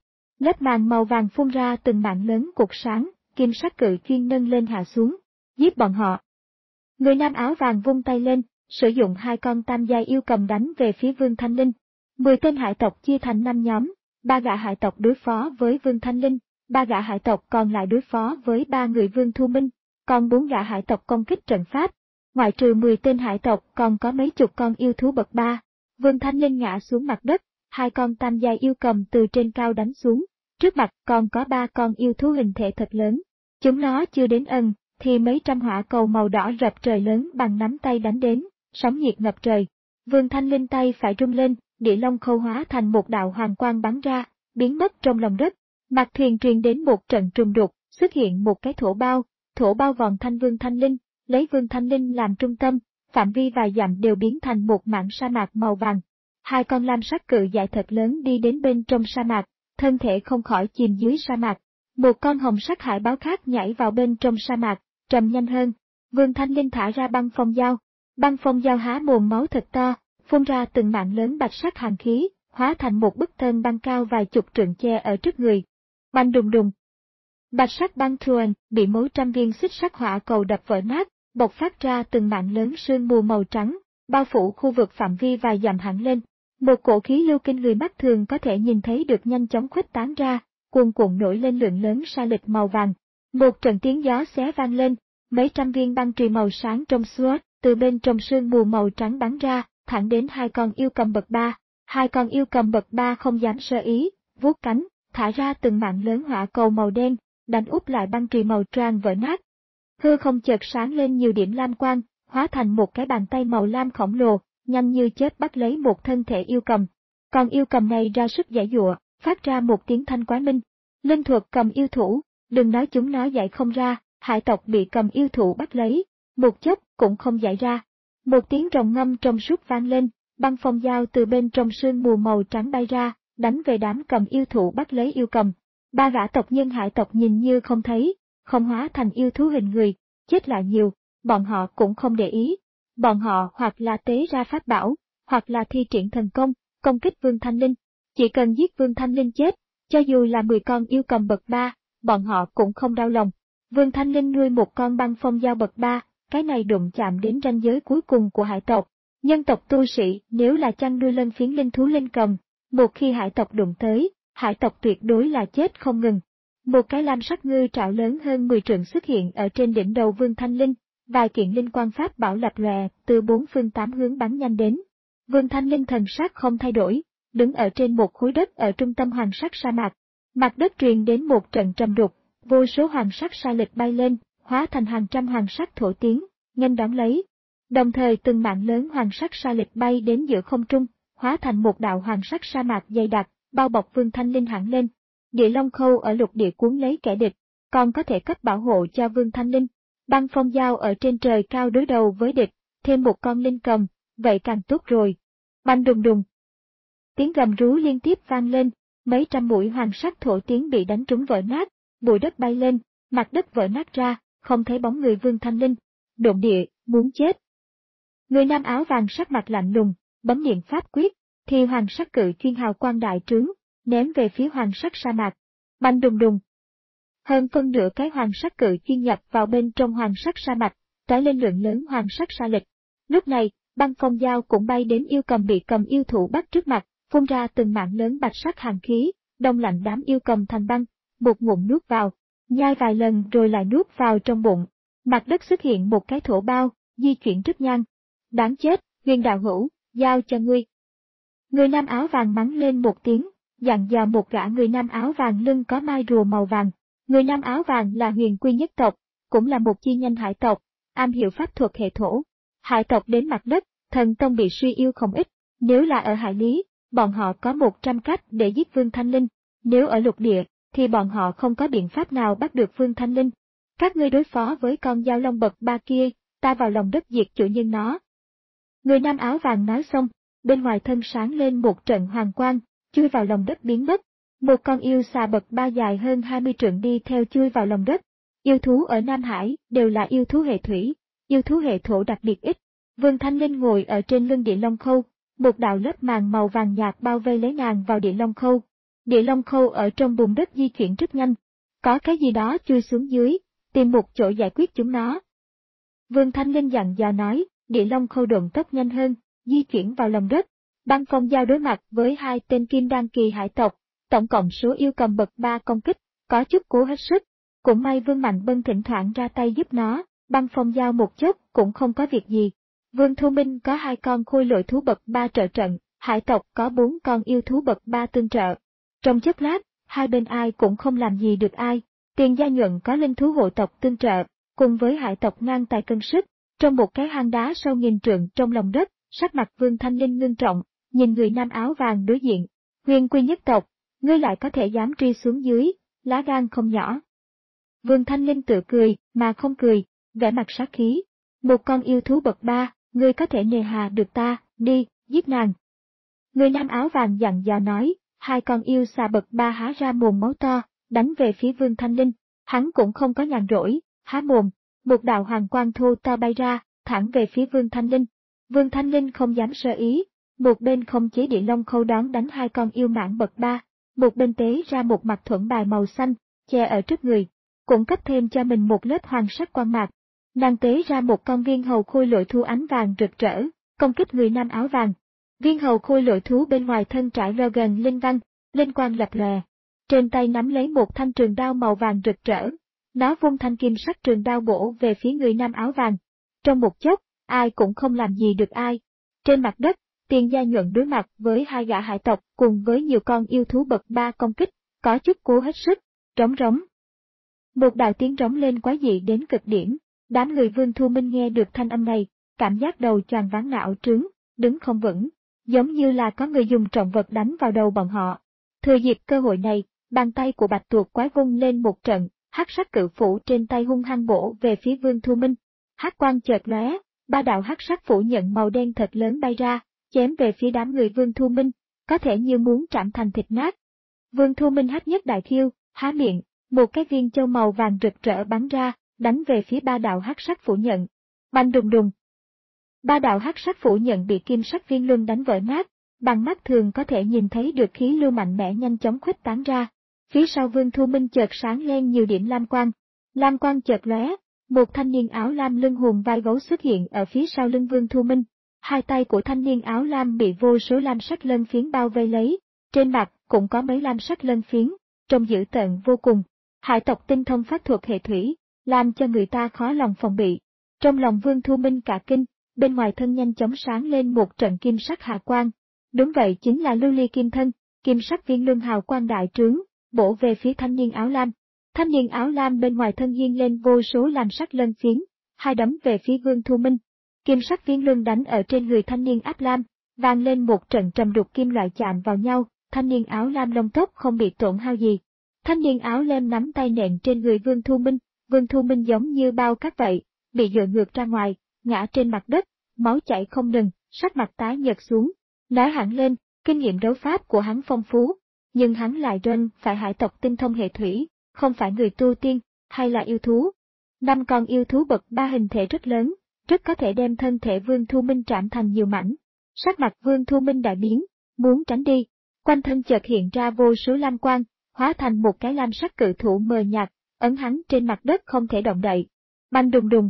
Lớp màng màu vàng phun ra từng mạng lớn cột sáng, kim sắc cự chuyên nâng lên hạ xuống, giết bọn họ. Người nam áo vàng vung tay lên, sử dụng hai con tam giai yêu cầm đánh về phía Vương Thanh Linh. Mười tên hải tộc chia thành năm nhóm, ba gã hải tộc đối phó với Vương Thanh Linh, ba gã hải tộc còn lại đối phó với ba người Vương Thu Minh, còn bốn gã hải tộc công kích trận pháp. Ngoại trừ mười tên hải tộc còn có mấy chục con yêu thú bậc ba. Vương Thanh Linh ngã xuống mặt đất, hai con tam giai yêu cầm từ trên cao đánh xuống, trước mặt còn có ba con yêu thú hình thể thật lớn. Chúng nó chưa đến ân, thì mấy trăm hỏa cầu màu đỏ rập trời lớn bằng nắm tay đánh đến, sóng nhiệt ngập trời. Vương Thanh Linh tay phải rung lên, địa long khâu hóa thành một đạo hoàng quang bắn ra, biến mất trong lòng đất. Mặt thuyền truyền đến một trận trùng đục, xuất hiện một cái thổ bao, thổ bao vòn thanh Vương Thanh Linh, lấy Vương Thanh Linh làm trung tâm, phạm vi vài dặm đều biến thành một mảng sa mạc màu vàng. Hai con lam sắc cự dại thật lớn đi đến bên trong sa mạc, thân thể không khỏi chìm dưới sa mạc. Một con hồng sắc hải báo khác nhảy vào bên trong sa mạc, trầm nhanh hơn. Vương Thanh Linh thả ra băng phong dao, băng phong dao há mồm máu thật to, phun ra từng mạng lớn bạch sắc hàn khí, hóa thành một bức tường băng cao vài chục trượng che ở trước người. Băng đùng đùng. Bạch sắc băng truồn bị mấy trăm viên xích sắc hỏa cầu đập vỡ nát, bộc phát ra từng mạng lớn sương mù màu trắng, bao phủ khu vực phạm vi vài dặm hẳn lên. Một cổ khí lưu kinh người mắt thường có thể nhìn thấy được nhanh chóng khuếch tán ra, cuồn cuộn nổi lên lượng lớn sa lịch màu vàng. Một trận tiếng gió xé vang lên, mấy trăm viên băng chùy màu sáng trong suốt từ bên trong sương mù màu trắng bắn ra, thẳng đến hai con yêu cầm bậc ba. Hai con yêu cầm bậc ba không dám sơ ý, vuốt cánh, thả ra từng mạng lớn hỏa cầu màu đen, đánh úp lại băng chùy màu tràn vỡ nát. Hư không chợt sáng lên nhiều điểm lam quang, hóa thành một cái bàn tay màu lam khổng lồ, nhanh như chớp bắt lấy một thân thể yêu cầm. Con yêu cầm này ra sức giãy giụa, phát ra một tiếng thanh quái minh. Linh thuật cầm yêu thủ, đừng nói chúng nó giải không ra, hải tộc bị cầm yêu thủ bắt lấy, một chốc cũng không giải ra. Một tiếng rồng ngâm trong suốt vang lên, băng phong dao từ bên trong sương mù màu trắng bay ra, đánh về đám cầm yêu thủ bắt lấy yêu cầm. Ba gã tộc nhân hải tộc nhìn như không thấy, không hóa thành yêu thú hình người, chết lại nhiều, bọn họ cũng không để ý. Bọn họ hoặc là tế ra pháp bảo, hoặc là thi triển thần công, công kích Vương Thanh Linh. Chỉ cần giết Vương Thanh Linh chết, cho dù là mười con yêu cầm bậc ba, bọn họ cũng không đau lòng. Vương Thanh Linh nuôi một con băng phong dao bậc ba, cái này đụng chạm đến ranh giới cuối cùng của hải tộc. Nhân tộc tu sĩ nếu là chăn nuôi lân phiến linh thú linh cầm, một khi hải tộc đụng tới, hải tộc tuyệt đối là chết không ngừng. Một cái lam sắc ngư trảo lớn hơn mười trượng xuất hiện ở trên đỉnh đầu Vương Thanh Linh, vài kiện linh quan pháp bảo lập lòe từ bốn phương tám hướng bắn nhanh đến. Vương Thanh Linh thần sắc không thay đổi, đứng ở trên một khối đất ở trung tâm hoàng sắc sa mạc. Mặt đất truyền đến một trận trầm đục, vô số hoàng sắc sa lịch bay lên, hóa thành hàng trăm hoàng sắc thổ tiến, nghênh đón lấy. Đồng thời từng mạng lớn hoàng sắc sa lịch bay đến giữa không trung, hóa thành một đạo hoàng sắc sa mạc dày đặc, bao bọc Vương Thanh Linh hẳn lên. Địa long khâu ở lục địa cuốn lấy kẻ địch, còn có thể cấp bảo hộ cho Vương Thanh Linh. Băng phong dao ở trên trời cao đối đầu với địch, thêm một con linh cầm, vậy càng tốt rồi. Băng đùng đùng. Tiếng gầm rú liên tiếp vang lên, mấy trăm mũi hoàng sắc thổ tiến bị đánh trúng vỡ nát, bụi đất bay lên, mặt đất vỡ nát ra, không thấy bóng người Vương Thanh Linh. Độn địa, muốn chết. Người nam áo vàng sắc mặt lạnh lùng, bấm niệm pháp quyết, thì hoàng sắc cự chuyên hào quang đại trướng, ném về phía hoàng sắc sa mạc. Băng đùng đùng. Hơn phân nửa cái hoàng sắc cự chuyên nhập vào bên trong hoàng sắc sa mạc, trái lên lượng lớn hoàng sắc sa lịch. Lúc này, băng phong dao cũng bay đến yêu cầm bị cầm yêu thủ bắt trước mặt, phun ra từng mạng lớn bạch sắc hàn khí, đông lạnh đám yêu cầm thành băng, một ngụm nuốt vào, nhai vài lần rồi lại nuốt vào trong bụng. Mặt đất xuất hiện một cái thổ bao, di chuyển rất nhanh. Đáng chết, Huyền đạo hữu, giao cho ngươi. Người nam áo vàng mắng lên một tiếng, dặn dò một gã người nam áo vàng lưng có mai rùa màu vàng. Người nam áo vàng là Huyền Quy nhất tộc, cũng là một chi nhánh hải tộc, am hiểu pháp thuật hệ thổ. Hải tộc đến mặt đất, thần tông bị suy yếu không ít, nếu là ở hải lý, bọn họ có một trăm cách để giết Vương Thanh Linh, nếu ở lục địa, thì bọn họ không có biện pháp nào bắt được Vương Thanh Linh. Các ngươi đối phó với con dao long bậc ba kia, ta vào lòng đất diệt chủ nhân nó. Người nam áo vàng nói xong, bên ngoài thân sáng lên một trận hoàng quang, chui vào lòng đất biến mất. Một con yêu xà bậc ba dài hơn hai mươi trượng đi theo chui vào lòng đất. Yêu thú ở Nam Hải đều là yêu thú hệ thủy, yêu thú hệ thổ đặc biệt ít. Vương Thanh Linh ngồi ở trên lưng địa long khâu, một đạo lớp màng màu vàng nhạt bao vây lấy nàng vào địa long khâu. Địa long khâu ở trong bùn đất di chuyển rất nhanh. Có cái gì đó chui xuống dưới, tìm một chỗ giải quyết chúng nó. Vương Thanh Linh dặn dò nói, địa long khâu độn tốc nhanh hơn, di chuyển vào lòng đất. Băng Phong Giao đối mặt với hai tên kim đan kỳ hải tộc, tổng cộng số yêu cầm bậc ba công kích, có chút cố hết sức. Cũng may Vương Mạnh Bân thỉnh thoảng ra tay giúp nó, Băng Phong Giao một chốc cũng không có việc gì. Vương Thu Minh có hai con khôi lỗi thú bậc ba trợ trận, hải tộc có bốn con yêu thú bậc ba tương trợ. Trong chốc lát, hai bên ai cũng không làm gì được ai. Tiền Gia Nhuận có linh thú hộ tộc tương trợ, cùng với hải tộc ngang tài cân sức, trong một cái hang đá sâu nghìn trượng trong lòng đất, sắc mặt Vương Thanh Linh ngưng trọng, nhìn người nam áo vàng đối diện. Huyền Quy nhất tộc, ngươi lại có thể dám truy xuống dưới, lá gan không nhỏ. Vương Thanh Linh tự cười, mà không cười, vẻ mặt sát khí. Một con yêu thú bậc ba, ngươi có thể nề hà được ta, đi, giết nàng. Người nam áo vàng dặn dò nói, hai con yêu xà bậc ba há ra mồm máu to, đánh về phía Vương Thanh Linh. Hắn cũng không có nhàn rỗi, há mồm, một đạo hoàng quang thô to bay ra, thẳng về phía Vương Thanh Linh. Vương Thanh Linh không dám sơ ý, một bên không chế địa long khâu đón đánh hai con yêu mãng bậc ba, một bên tế ra một mặt thuẫn bài màu xanh, che ở trước người, cũng cấp thêm cho mình một lớp hoàng sắc quang mạc. Nàng tế ra một con viên hầu khôi lỗi thú ánh vàng rực rỡ, công kích người nam áo vàng. Viên hầu khôi lỗi thú bên ngoài thân trải logan linh văn, linh quang lập lòe. Trên tay nắm lấy một thanh trường đao màu vàng rực rỡ, nó vung thanh kim sắc trường đao bổ về phía người nam áo vàng. Trong một chốc, ai cũng không làm gì được ai. Trên mặt đất, Tiền Gia Nhuận đối mặt với hai gã hải tộc cùng với nhiều con yêu thú bậc ba công kích, có chút cố hết sức, trống rống. Một đạo tiếng rống lên quái dị đến cực điểm, đám người Vương Thu Minh nghe được thanh âm này, cảm giác đầu choàng váng não trướng, đứng không vững, giống như là có người dùng trọng vật đánh vào đầu bọn họ. Thừa dịp cơ hội này, bàn tay của bạch tuộc quái vung lên một trận, hắc sắc cự phủ trên tay hung hăng bổ về phía Vương Thu Minh. Hắc quang chợt lóe, ba đạo hắc sắc phủ nhận màu đen thật lớn bay ra, chém về phía đám người Vương Thu Minh, có thể như muốn trảm thành thịt nát. Vương Thu Minh hét nhất đại khiêu, há miệng, một cái viên châu màu vàng rực rỡ bắn ra, đánh về phía ba đạo hắc sắc phủ nhận. Bành đùng đùng. Ba đạo hắc sắc phủ nhận bị kim sắc viên luân đánh vỡ nát, bằng mắt thường có thể nhìn thấy được khí lưu mạnh mẽ nhanh chóng khuếch tán ra. Phía sau Vương Thu Minh chợt sáng lên nhiều điểm lam quang. Lam quang chợt lóe, một thanh niên áo lam lưng hùm vai gấu xuất hiện ở phía sau lưng Vương Thu Minh. Hai tay của thanh niên áo lam bị vô số lam sắc lân phiến bao vây lấy, trên mặt cũng có mấy lam sắc lân phiến, trông dữ tợn vô cùng. Hải tộc tinh thông pháp thuật hệ thủy, làm cho người ta khó lòng phòng bị. Trong lòng Vương Thu Minh cả kinh, bên ngoài thân nhanh chóng sáng lên một trận kim sắc hạ quang. Đúng vậy, chính là lưu ly kim thân, kim sắc viên luân hào quang đại trướng, bổ về phía thanh niên áo lam. Thanh niên áo lam bên ngoài thân hiên lên vô số lam sắc lân phiến, hai đấm về phía Vương Thu Minh. Kim sắc viên luân đánh ở trên người thanh niên áp lam, vang lên một trận trầm đục kim loại chạm vào nhau, thanh niên áo lam lông tóc không bị tổn hao gì. Thanh niên áo lam nắm tay nện trên người Vương Thu Minh, Vương Thu Minh giống như bao cát vậy, bị dội ngược ra ngoài, ngã trên mặt đất, máu chảy không ngừng, sắc mặt tái nhợt xuống. Nói hẳn lên, kinh nghiệm đấu pháp của hắn phong phú, nhưng hắn lại rên phải hải tộc tinh thông hệ thủy, không phải người tu tiên, hay là yêu thú. Năm con yêu thú bậc ba hình thể rất lớn, rất có thể đem thân thể Vương Thu Minh trảm thành nhiều mảnh. Sắc mặt Vương Thu Minh đại biến, muốn tránh đi, quanh thân chợt hiện ra vô số lam quang, hóa thành một cái lam sắc cự thủ mờ nhạt, ấn hắn trên mặt đất không thể động đậy. Bành đùng đùng.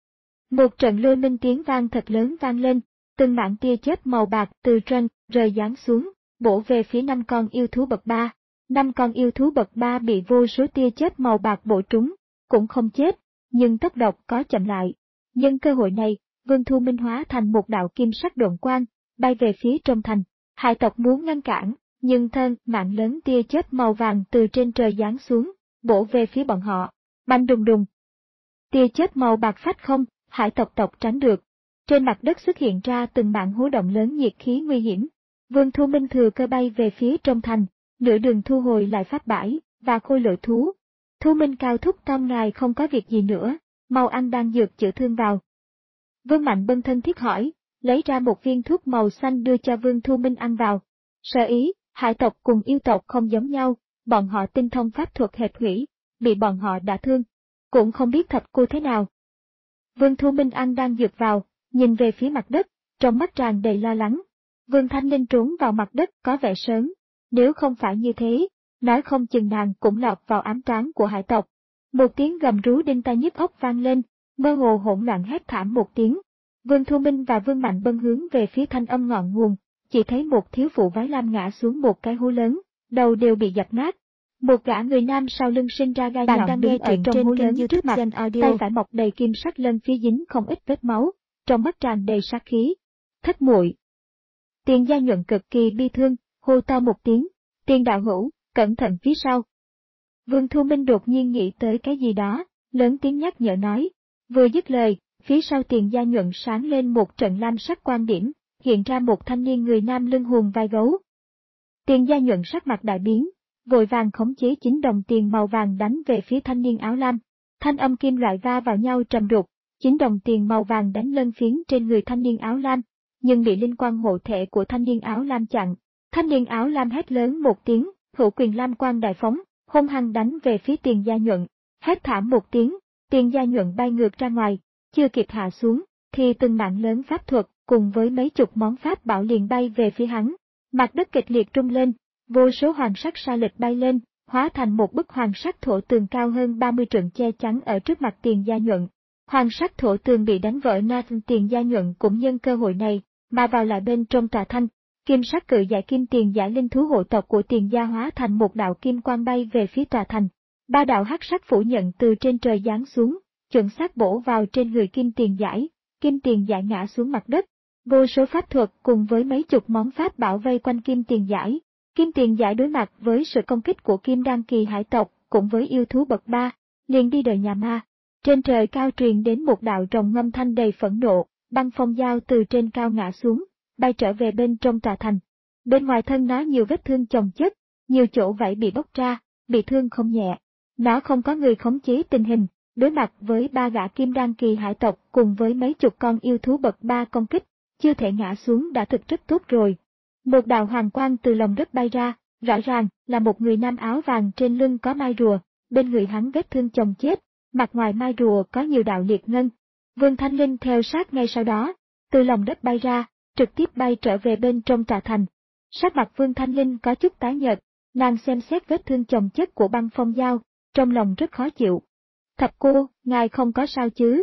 Một trận lôi minh tiếng vang thật lớn vang lên, từng mảng tia chớp màu bạc từ trên rơi giáng xuống, bổ về phía năm con yêu thú bậc ba. Năm con yêu thú bậc ba bị vô số tia chớp màu bạc bổ trúng, cũng không chết, nhưng tốc độ có chậm lại. Nhân cơ hội này, Vương Thu Minh hóa thành một đạo kim sắc độn quang, bay về phía trong thành. Hải tộc muốn ngăn cản, nhưng thân mạng lớn tia chớp màu vàng từ trên trời giáng xuống, bổ về phía bọn họ. Bành đùng đùng. Tia chớp màu bạc phách không, hải tộc tộc tránh được. Trên mặt đất xuất hiện ra từng mảng hố động lớn nhiệt khí nguy hiểm. Vương Thu Minh thừa cơ bay về phía trong thành, nửa đường thu hồi lại pháp bãi và khôi lỗi thú. Thu Minh cao thúc tam ngài không có việc gì nữa, mau ăn đan dược chữa thương vào. Vương Mạnh Bân thân thiết hỏi, lấy ra một viên thuốc màu xanh đưa cho Vương Thu Minh ăn vào. Sở ý, hải tộc cùng yêu tộc không giống nhau, bọn họ tinh thông pháp thuật hệ thủy, bị bọn họ đả thương, cũng không biết thập cô thế nào. Vương Thu Minh ăn đan dược vào, nhìn về phía mặt đất, trong mắt tràn đầy lo lắng. Vương Thanh Linh trốn vào mặt đất có vẻ sớm, nếu không phải như thế, nói không chừng nàng cũng lọt vào ám toán của hải tộc. Một tiếng gầm rú đinh tai nhức óc vang lên, mơ hồ hỗn loạn hét thảm một tiếng. Vương Thu Minh và Vương Mạnh Bân hướng về phía thanh âm ngọn nguồn, chỉ thấy một thiếu phụ váy lam ngã xuống một cái hố lớn, đầu đều bị dập nát. Một gã người nam sau lưng sinh ra gai nhọn đang nghe truyện trong hố lớn trước mặt, tay phải mọc đầy kim sắc lân phía dính không ít vết máu, trong mắt tràn đầy sát khí. Thất muội. Tiền Gia Nhuận cực kỳ bi thương, hô to một tiếng, Tiền đạo hữu, cẩn thận phía sau. Vương Thu Minh đột nhiên nghĩ tới cái gì đó, lớn tiếng nhắc nhở nói. Vừa dứt lời, phía sau Tiền Gia Nhuận sáng lên một trận lam sắc quan điểm, hiện ra một thanh niên người nam lưng hùm vai gấu. Tiền Gia Nhuận sắc mặt đại biến, vội vàng khống chế chín đồng tiền màu vàng đánh về phía thanh niên áo lam. Thanh âm kim loại va vào nhau trầm đục, chín đồng tiền màu vàng đánh lân phiến trên người thanh niên áo lam, nhưng bị linh quang hộ thể của thanh niên áo lam chặn. Thanh niên áo lam hét lớn một tiếng, hữu quyền lam quang đại phóng, hung hăng đánh về phía Tiền Gia Nhuận. Hét thảm một tiếng, Tiền Gia Nhuận bay ngược ra ngoài, chưa kịp hạ xuống, thì từng mạng lớn pháp thuật cùng với mấy chục món pháp bảo liền bay về phía hắn. Mặt đất kịch liệt rung lên, vô số hoàng sắc sa lịch bay lên, hóa thành một bức hoàng sắc thổ tường cao hơn ba mươi trượng che chắn ở trước mặt Tiền Gia Nhuận. Hoàng sắc thổ tường bị đánh vỡ nát, Tiền Gia Nhuận cũng nhân cơ hội này mà vào lại bên trong tòa thanh. Kim sắc cự giải kim tiền giải linh thú hộ tộc của Tiền Gia hóa thành một đạo kim quang bay về phía tòa thành. Ba đạo hắc sắc phủ nhận từ trên trời giáng xuống, chuẩn xác bổ vào trên người kim tiền giải. Kim tiền giải ngã xuống mặt đất. Vô số pháp thuật cùng với mấy chục món pháp bảo vây quanh kim tiền giải. Kim tiền giải đối mặt với sự công kích của kim đan kỳ hải tộc, cũng với yêu thú bậc ba, liền đi đời nhà ma. Trên trời cao truyền đến một đạo rồng ngâm thanh đầy phẫn nộ, băng phong dao từ trên cao ngã xuống, bay trở về bên trong tòa thành. Bên ngoài thân nó nhiều vết thương chồng chất, nhiều chỗ vảy bị bóc ra, bị thương không nhẹ. Nó không có người khống chế tình hình, đối mặt với ba gã kim đan kỳ hải tộc cùng với mấy chục con yêu thú bậc ba công kích, chưa thể ngã xuống đã thực rất tốt rồi. Một đạo hoàng quang từ lòng đất bay ra, rõ ràng là một người nam áo vàng trên lưng có mai rùa, bên người hắn vết thương chồng chết, mặt ngoài mai rùa có nhiều đạo liệt ngân. Vương Thanh Linh theo sát ngay sau đó, từ lòng đất bay ra, trực tiếp bay trở về bên trong tòa thành. Sắc mặt Vương Thanh Linh có chút tái nhợt, nàng xem xét vết thương chồng chất của băng phong dao, trong lòng rất khó chịu. Thập cô, ngài không có sao chứ?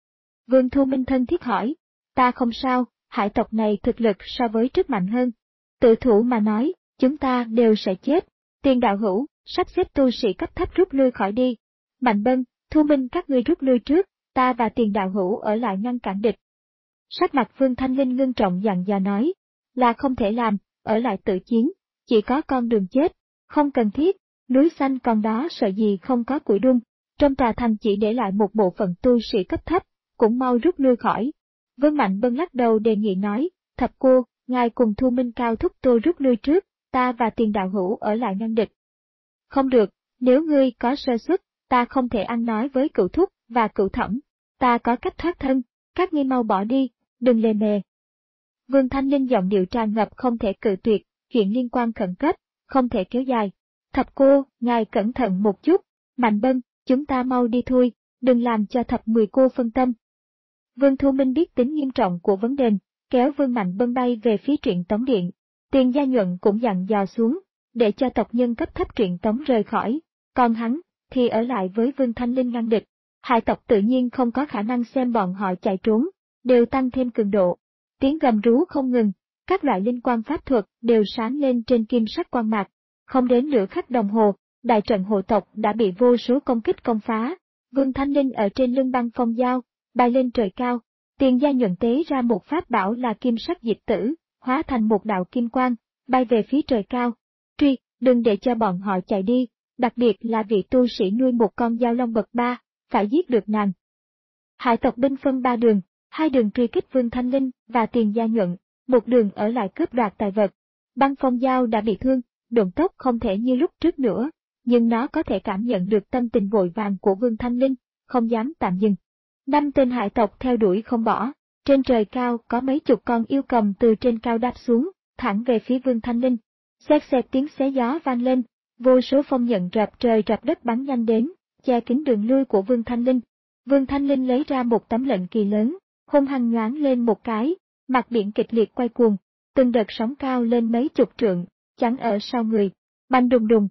Vương Thu Minh thân thiết hỏi, ta không sao, hải tộc này thực lực so với trước mạnh hơn. Tự thủ mà nói, chúng ta đều sẽ chết. Tiền đạo hữu, sắp xếp tu sĩ cấp thấp rút lui khỏi đi. Mạnh Bân, Thu Minh các ngươi rút lui trước, ta và tiền đạo hữu ở lại ngăn cản địch. Sắc mặt Vương Thanh Linh ngưng trọng dặn dò nói, là không thể làm, ở lại tự chiến, chỉ có con đường chết, không cần thiết, núi xanh còn đó sợ gì không có củi đun, trong tòa thành chỉ để lại một bộ phận tu sĩ cấp thấp, cũng mau rút lui khỏi. Vương Mạnh Bân lắc đầu đề nghị nói, thập cô, ngài cùng Thu Minh cao thúc tôi rút lui trước, ta và tiền đạo hữu ở lại ngăn địch. Không được, nếu ngươi có sơ suất, ta không thể ăn nói với cửu thúc và cửu thẩm, ta có cách thoát thân, các ngươi mau bỏ đi, đừng lề mề. Vương Thanh Linh giọng điệu tràn ngập không thể cự tuyệt, chuyện liên quan khẩn cấp, không thể kéo dài. Thập cô, ngài cẩn thận một chút, Mạnh Bân, chúng ta mau đi thôi, đừng làm cho thập mười cô phân tâm. Vương Thu Minh biết tính nghiêm trọng của vấn đề, kéo Vương Mạnh Bân bay về phía Truyện Tống Điện. Tiền Gia Nhuận cũng dặn dò xuống, để cho tộc nhân cấp thấp Truyện Tống rời khỏi, còn hắn thì ở lại với Vương Thanh Linh ngăn địch. Hải tộc tự nhiên không có khả năng xem bọn họ chạy trốn, đều tăng thêm cường độ. Tiếng gầm rú không ngừng, các loại linh quang pháp thuật đều sáng lên trên kim sắc quang mạc. Không đến nửa khắc đồng hồ, đại trận hộ tộc đã bị vô số công kích công phá. Vương Thanh Linh ở trên lưng băng phong dao, bay lên trời cao. Tiền Gia Nhuận tế ra một pháp bảo là kim sắc dịch tử, hóa thành một đạo kim quang, bay về phía trời cao. Truy, đừng để cho bọn họ chạy đi, đặc biệt là vị tu sĩ nuôi một con dao long bậc ba, phải giết được nàng. Hải tộc binh phân ba đường, hai đường truy kích Vương Thanh Linh và Tiền Gia Nhuận, một đường ở lại cướp đoạt tài vật. Băng phong dao đã bị thương, độn tốc không thể như lúc trước nữa, nhưng nó có thể cảm nhận được tâm tình vội vàng của Vương Thanh Linh, không dám tạm dừng. Năm tên hải tộc theo đuổi không bỏ, trên trời cao có mấy chục con yêu cầm từ trên cao đáp xuống, thẳng về phía Vương Thanh Linh. Xẹt xẹt tiếng xé gió vang lên, vô số phong nhận rập trời rập đất bắn nhanh đến, che kín đường lui của Vương Thanh Linh. Vương Thanh Linh lấy ra một tấm lệnh kỳ lớn, hung hăng nhoáng lên một cái, mặt biển kịch liệt quay cuồng, từng đợt sóng cao lên mấy chục trượng, chắn ở sau người. Bành đùng đùng.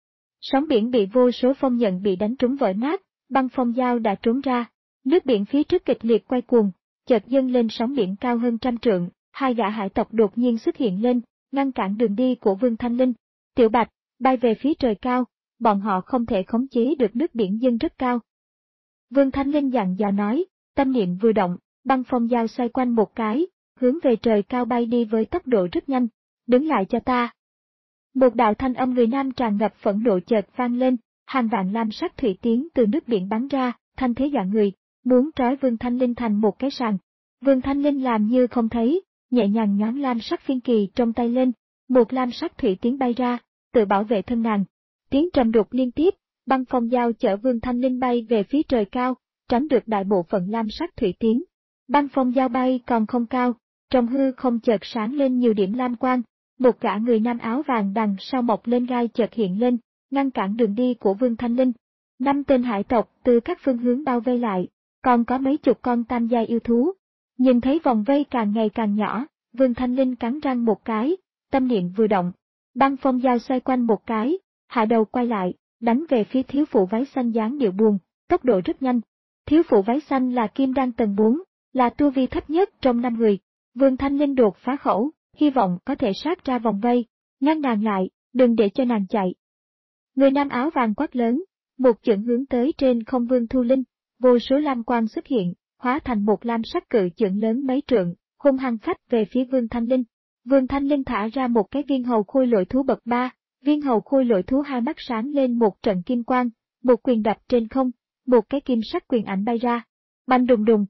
Sóng biển bị vô số phong nhận bị đánh trúng vỡ nát, băng phong dao đã trốn ra. Nước biển phía trước kịch liệt quay cuồng, chợt dâng lên sóng biển cao hơn trăm trượng, hai gã hải tộc đột nhiên xuất hiện lên, ngăn cản đường đi của Vương Thanh Linh. Tiểu Bạch, bay về phía trời cao, bọn họ không thể khống chế được nước biển dâng rất cao. Vương Thanh Linh dặn dò nói, tâm niệm vừa động, băng phong dao xoay quanh một cái, hướng về trời cao bay đi với tốc độ rất nhanh. Đứng lại cho ta. Một đạo thanh âm người nam tràn ngập phẫn nộ chợt vang lên, hàng vạn lam sắc thủy tiến từ nước biển bắn ra, thanh thế dọa người, muốn trói Vương Thanh Linh thành một cái sàng. Vương Thanh Linh làm như không thấy, nhẹ nhàng nhoáng lam sắc phiên kỳ trong tay lên, một lam sắc thủy tiến bay ra, tự bảo vệ thân nàng. Tiếng trầm đục liên tiếp, băng phong dao chở Vương Thanh Linh bay về phía trời cao, tránh được đại bộ phận lam sắc thủy tiến. Băng phong dao bay còn không cao, trong hư không chợt sáng lên nhiều điểm lam quang, một gã người nam áo vàng đằng sau mọc lên gai chợt hiện lên, ngăn cản đường đi của Vương Thanh Linh. Năm tên hải tộc từ các phương hướng bao vây lại, còn có mấy chục con tam giai yêu thú. Nhìn thấy vòng vây càng ngày càng nhỏ, Vương Thanh Linh cắn răng một cái, tâm niệm vừa động, băng phong dao xoay quanh một cái, hạ đầu quay lại, đánh về phía thiếu phụ váy xanh dáng điệu buồn, tốc độ rất nhanh. Thiếu phụ váy xanh là kim đan tầng bốn, là tu vi thấp nhất trong năm người. Vương Thanh Linh đột phá khẩu, hy vọng có thể sát ra vòng vây, ngăn nàng lại, đừng để cho nàng chạy. Người nam áo vàng quát lớn, một chưởng hướng tới trên không Vương Thu Linh, vô số lam quang xuất hiện, hóa thành một lam sắc cự chưởng lớn mấy trượng, hung hăng phách về phía Vương Thanh Linh. Vương Thanh Linh thả ra một cái viên hầu khôi lỗi thú bậc ba, viên hầu khôi lỗi thú hai mắt sáng lên một trận kim quang, một quyền đập trên không, một cái kim sắc quyền ảnh bay ra. Bành đùng đùng.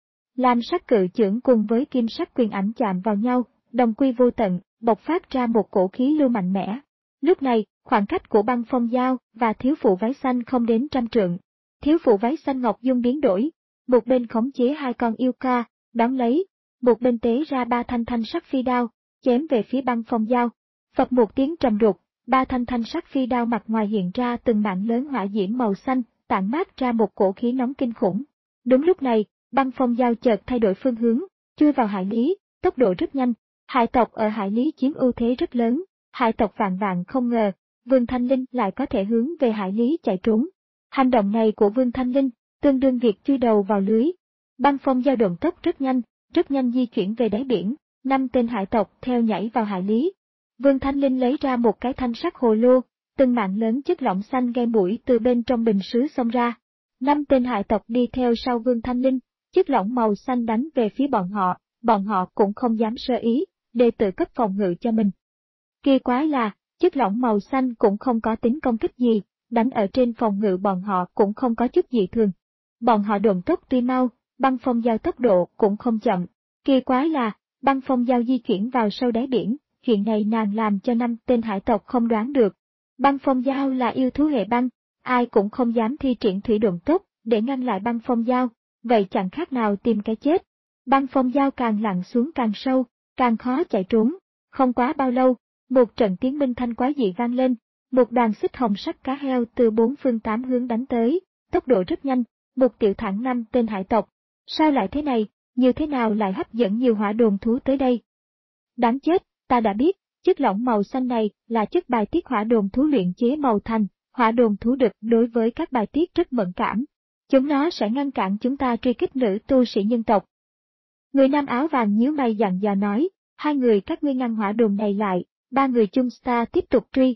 Lam sắc cự chưởng cùng với kim sắc quyền ảnh chạm vào nhau, đồng quy vô tận, bộc phát ra một cổ khí lưu mạnh mẽ. Lúc này, khoảng cách của băng phong dao và thiếu phụ váy xanh không đến trăm trượng. Thiếu phụ váy xanh ngọc dung biến đổi, một bên khống chế hai con yêu ca, đón lấy, một bên tế ra ba thanh thanh sắc phi đao, chém về phía băng phong dao. Phập một tiếng trầm đục, ba thanh thanh sắc phi đao mặt ngoài hiện ra từng mảng lớn hỏa diễm màu xanh, tản mát ra một cổ khí nóng kinh khủng. Đúng lúc này, băng phong dao chợt thay đổi phương hướng, chui vào hải lý, tốc độ rất nhanh. Hải tộc ở hải lý chiếm ưu thế rất lớn, hải tộc vạn vạn không ngờ, Vương Thanh Linh lại có thể hướng về hải lý chạy trốn. Hành động này của Vương Thanh Linh, tương đương việc chui đầu vào lưới. Băng phong dao động tốc rất nhanh, rất nhanh di chuyển về đáy biển, năm tên hải tộc theo nhảy vào hải lý. Vương Thanh Linh lấy ra một cái thanh sắc hồ lô, từng mảng lớn chất lỏng xanh gây mũi từ bên trong bình sứ xông ra. Năm tên hải tộc đi theo sau Vương Thanh Linh, chất lỏng màu xanh đánh về phía bọn họ, bọn họ cũng không dám sơ ý, để tự cấp phòng ngự cho mình. Kỳ quái là, chất lỏng màu xanh cũng không có tính công kích gì, đánh ở trên phòng ngự bọn họ cũng không có chút gì thường. Bọn họ độn tốc tuy mau, băng phong dao tốc độ cũng không chậm. Kỳ quái là, băng phong dao di chuyển vào sâu đáy biển, chuyện này nàng làm cho năm tên hải tộc không đoán được. Băng phong dao là yêu thú hệ băng, ai cũng không dám thi triển thủy độn tốc để ngăn lại băng phong dao, vậy chẳng khác nào tìm cái chết. Băng phong dao càng lặn xuống càng sâu, càng khó chạy trốn. Không quá bao lâu, một trận tiếng minh thanh quái dị vang lên, một đoàn xích hồng sắc cá heo từ bốn phương tám hướng đánh tới, tốc độ rất nhanh, một tiểu thẳng năm tên hải tộc. Sao lại thế này, như thế nào lại hấp dẫn nhiều hỏa đồn thú tới đây? Đáng chết, ta đã biết, chất lỏng màu xanh này là chất bài tiết hỏa đồn thú luyện chế màu thành, hỏa đồn thú đực đối với các bài tiết rất mẫn cảm. Chúng nó sẽ ngăn cản chúng ta truy kích nữ tu sĩ nhân tộc. Người nam áo vàng nhíu mày dặn dò nói, hai người các ngươi ngăn hỏa đồn này lại, ba người chung Star tiếp tục truy.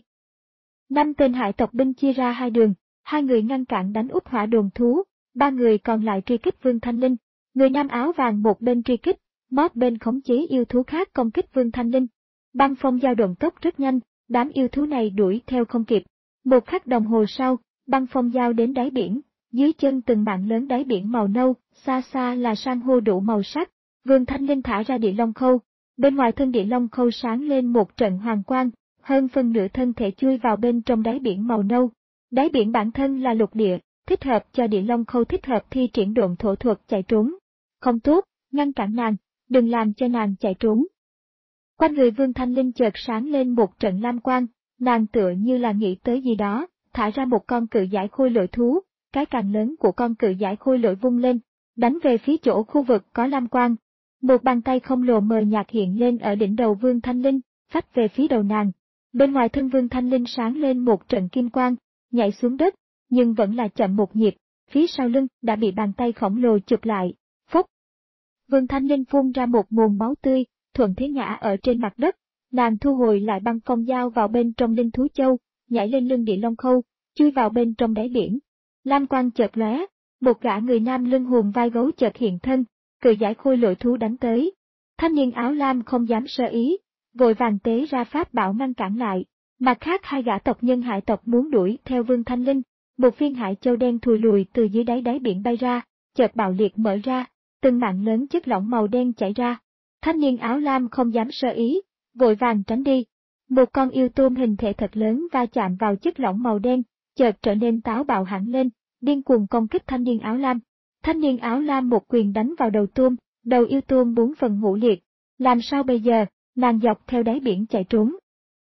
Năm tên hải tộc binh chia ra hai đường, hai người ngăn cản đánh úp hỏa đồn thú, ba người còn lại truy kích Vương Thanh Linh. Người nam áo vàng một bên truy kích, một bên khống chế yêu thú khác công kích Vương Thanh Linh. Băng phong dao động tốc rất nhanh, đám yêu thú này đuổi theo không kịp. Một khắc đồng hồ sau, băng phong dao đến đáy biển, dưới chân từng mảng lớn đáy biển màu nâu, xa xa là san hô đủ màu sắc. Vương Thanh Linh thả ra địa long khâu, bên ngoài thân địa long khâu sáng lên một trận hoàng quang, hơn phân nửa thân thể chui vào bên trong đáy biển màu nâu. Đáy biển bản thân là lục địa, thích hợp cho địa long khâu thích hợp thi triển độn thổ thuật chạy trốn. Không tốt, ngăn cản nàng, đừng làm cho nàng chạy trốn. Quanh người Vương Thanh Linh chợt sáng lên một trận lam quang, nàng tựa như là nghĩ tới gì đó, thả ra một con cự giải khôi lỗi thú, cái càng lớn của con cự giải khôi lỗi vung lên, đánh về phía chỗ khu vực có lam quang. Một bàn tay không lồ mờ nhạt hiện lên ở đỉnh đầu Vương Thanh Linh, phách về phía đầu nàng. Bên ngoài thân Vương Thanh Linh sáng lên một trận kim quang, nhảy xuống đất, nhưng vẫn là chậm một nhịp, phía sau lưng đã bị bàn tay khổng lồ chụp lại. Phốc! Vương Thanh Linh phun ra một nguồn máu tươi, thuận thế ngã ở trên mặt đất. Nàng thu hồi lại băng phong dao vào bên trong linh thú châu, nhảy lên lưng địa long khâu, chui vào bên trong đáy biển. Lam quang chợt lóe, một gã người nam lưng hùm vai gấu chợt hiện thân, cự giải khôi lội thú đánh tới. Thanh niên áo lam không dám sơ ý, vội vàng tế ra pháp bảo ngăn cản lại. Mặt khác hai gã tộc nhân hải tộc muốn đuổi theo Vương Thanh Linh, một viên hải châu đen thùi lùi từ dưới đáy đáy biển bay ra, chợt bạo liệt mở ra, từng mảng lớn chất lỏng màu đen chảy ra. Thanh niên áo lam không dám sơ ý, vội vàng tránh đi. Một con yêu tôm hình thể thật lớn va chạm vào chất lỏng màu đen, chợt trở nên táo bạo hẳn lên, điên cuồng công kích thanh niên áo lam. Thanh niên áo lam một quyền đánh vào đầu tôm, đầu yêu tôm bốn phần ngũ liệt. Làm sao bây giờ? Nàng dọc theo đáy biển chạy trốn.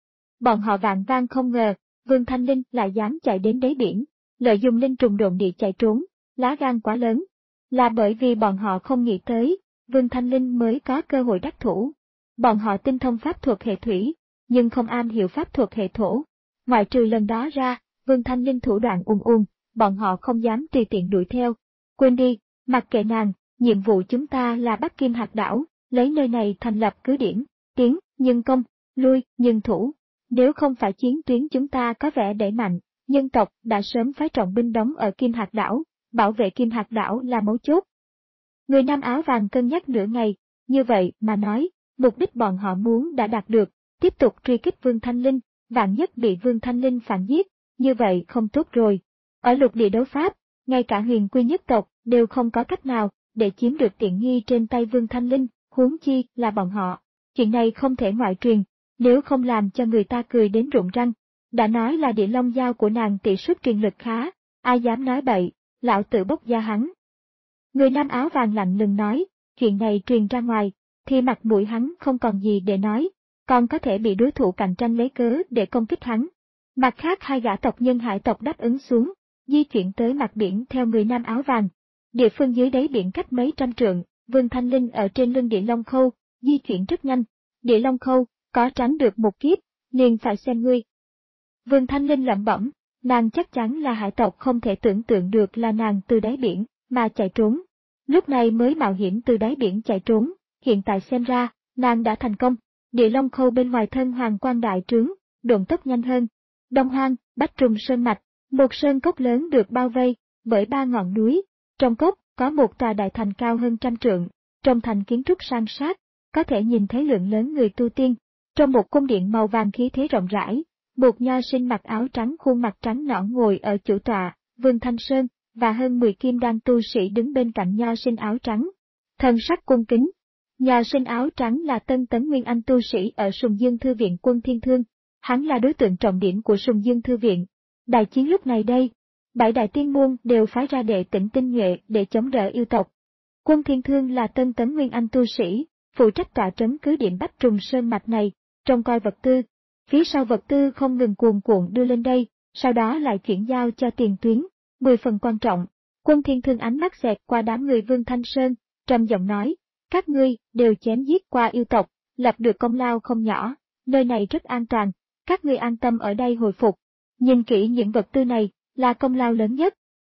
Bọn họ vạn vang không ngờ, Vương Thanh Linh lại dám chạy đến đáy biển, lợi dụng linh trùng độn địa chạy trốn, lá gan quá lớn. Là bởi vì bọn họ không nghĩ tới, Vương Thanh Linh mới có cơ hội đắc thủ. Bọn họ tinh thông pháp thuật hệ thủy, nhưng không am hiểu pháp thuật hệ thổ. Ngoại trừ lần đó ra, Vương Thanh Linh thủ đoạn ùn ùn, bọn họ không dám tùy tiện đuổi theo. Quên đi, mặc kệ nàng, nhiệm vụ chúng ta là bắt Kim Hạt đảo, lấy nơi này thành lập cứ điểm, tiến, nhưng công, lui, nhưng thủ. Nếu không phải chiến tuyến chúng ta có vẻ đẩy mạnh, nhân tộc đã sớm phái trọng binh đóng ở Kim Hạt đảo, bảo vệ Kim Hạt đảo là mấu chốt. Người nam áo vàng cân nhắc nửa ngày, như vậy mà nói, mục đích bọn họ muốn đã đạt được, tiếp tục truy kích Vương Thanh Linh, vạn nhất bị Vương Thanh Linh phản giết, như vậy không tốt rồi. Ở lục địa đấu pháp, ngay cả huyền quy nhất tộc đều không có cách nào để chiếm được tiện nghi trên tay Vương Thanh Linh, huống chi là bọn họ. Chuyện này không thể ngoại truyền, nếu không làm cho người ta cười đến rụng răng. Đã nói là địa long dao của nàng tỷ suất truyền lực khá, ai dám nói bậy, lão tự bốc da hắn. Người nam áo vàng lạnh lùng nói, chuyện này truyền ra ngoài, thì mặt mũi hắn không còn gì để nói, còn có thể bị đối thủ cạnh tranh lấy cớ để công kích hắn. Mặt khác hai gã tộc nhân hải tộc đáp ứng xuống, di chuyển tới mặt biển theo người nam áo vàng. Địa phương dưới đáy biển cách mấy trăm trượng, Vương Thanh Linh ở trên lưng địa long khâu, di chuyển rất nhanh. Địa long khâu, có tránh được một kiếp, liền phải xem ngươi. Vương Thanh Linh lẩm bẩm, nàng chắc chắn là hải tộc không thể tưởng tượng được là nàng từ đáy biển, mà chạy trốn. Lúc này mới mạo hiểm từ đáy biển chạy trốn, hiện tại xem ra, nàng đã thành công. Địa long khâu bên ngoài thân hoàng quang đại trướng, độn tốc nhanh hơn. Đông Hoang, Bách Trùng Sơn Mạch, một sơn cốc lớn được bao vây bởi ba ngọn núi. Trong cốc có một tòa đại thành cao hơn trăm trượng, trong thành kiến trúc san sát, có thể nhìn thấy lượng lớn người tu tiên. Trong một cung điện màu vàng khí thế rộng rãi, một nho sinh mặc áo trắng khuôn mặt trắng nõn ngồi ở chủ tọa, Vương Thanh Sơn, và hơn mười kim đan tu sĩ đứng bên cạnh nho sinh áo trắng. Thân sắc cung kính. Nho sinh áo trắng là Tân Tấn Nguyên Anh tu sĩ ở Sùng Dương Thư viện Quân Thiên Thương, hắn là đối tượng trọng điểm của Sùng Dương Thư viện. Đại chiến lúc này đây, bảy đại tiên môn đều phái ra đệ tử tinh nhuệ để chống đỡ yêu tộc. Quân Thiên Thương là Tân Tấn Nguyên Anh tu sĩ, phụ trách tọa trấn cứ điểm Bách Trùng Sơn Mạch này, trông coi vật tư. Phía sau vật tư không ngừng cuồn cuộn đưa lên đây, sau đó lại chuyển giao cho tiền tuyến, mười phần quan trọng. Quân Thiên Thương ánh mắt xẹt qua đám người Vương Thanh Sơn, trầm giọng nói, các ngươi đều chém giết qua yêu tộc, lập được công lao không nhỏ, nơi này rất an toàn, các ngươi an tâm ở đây hồi phục. Nhìn kỹ những vật tư này, là công lao lớn nhất.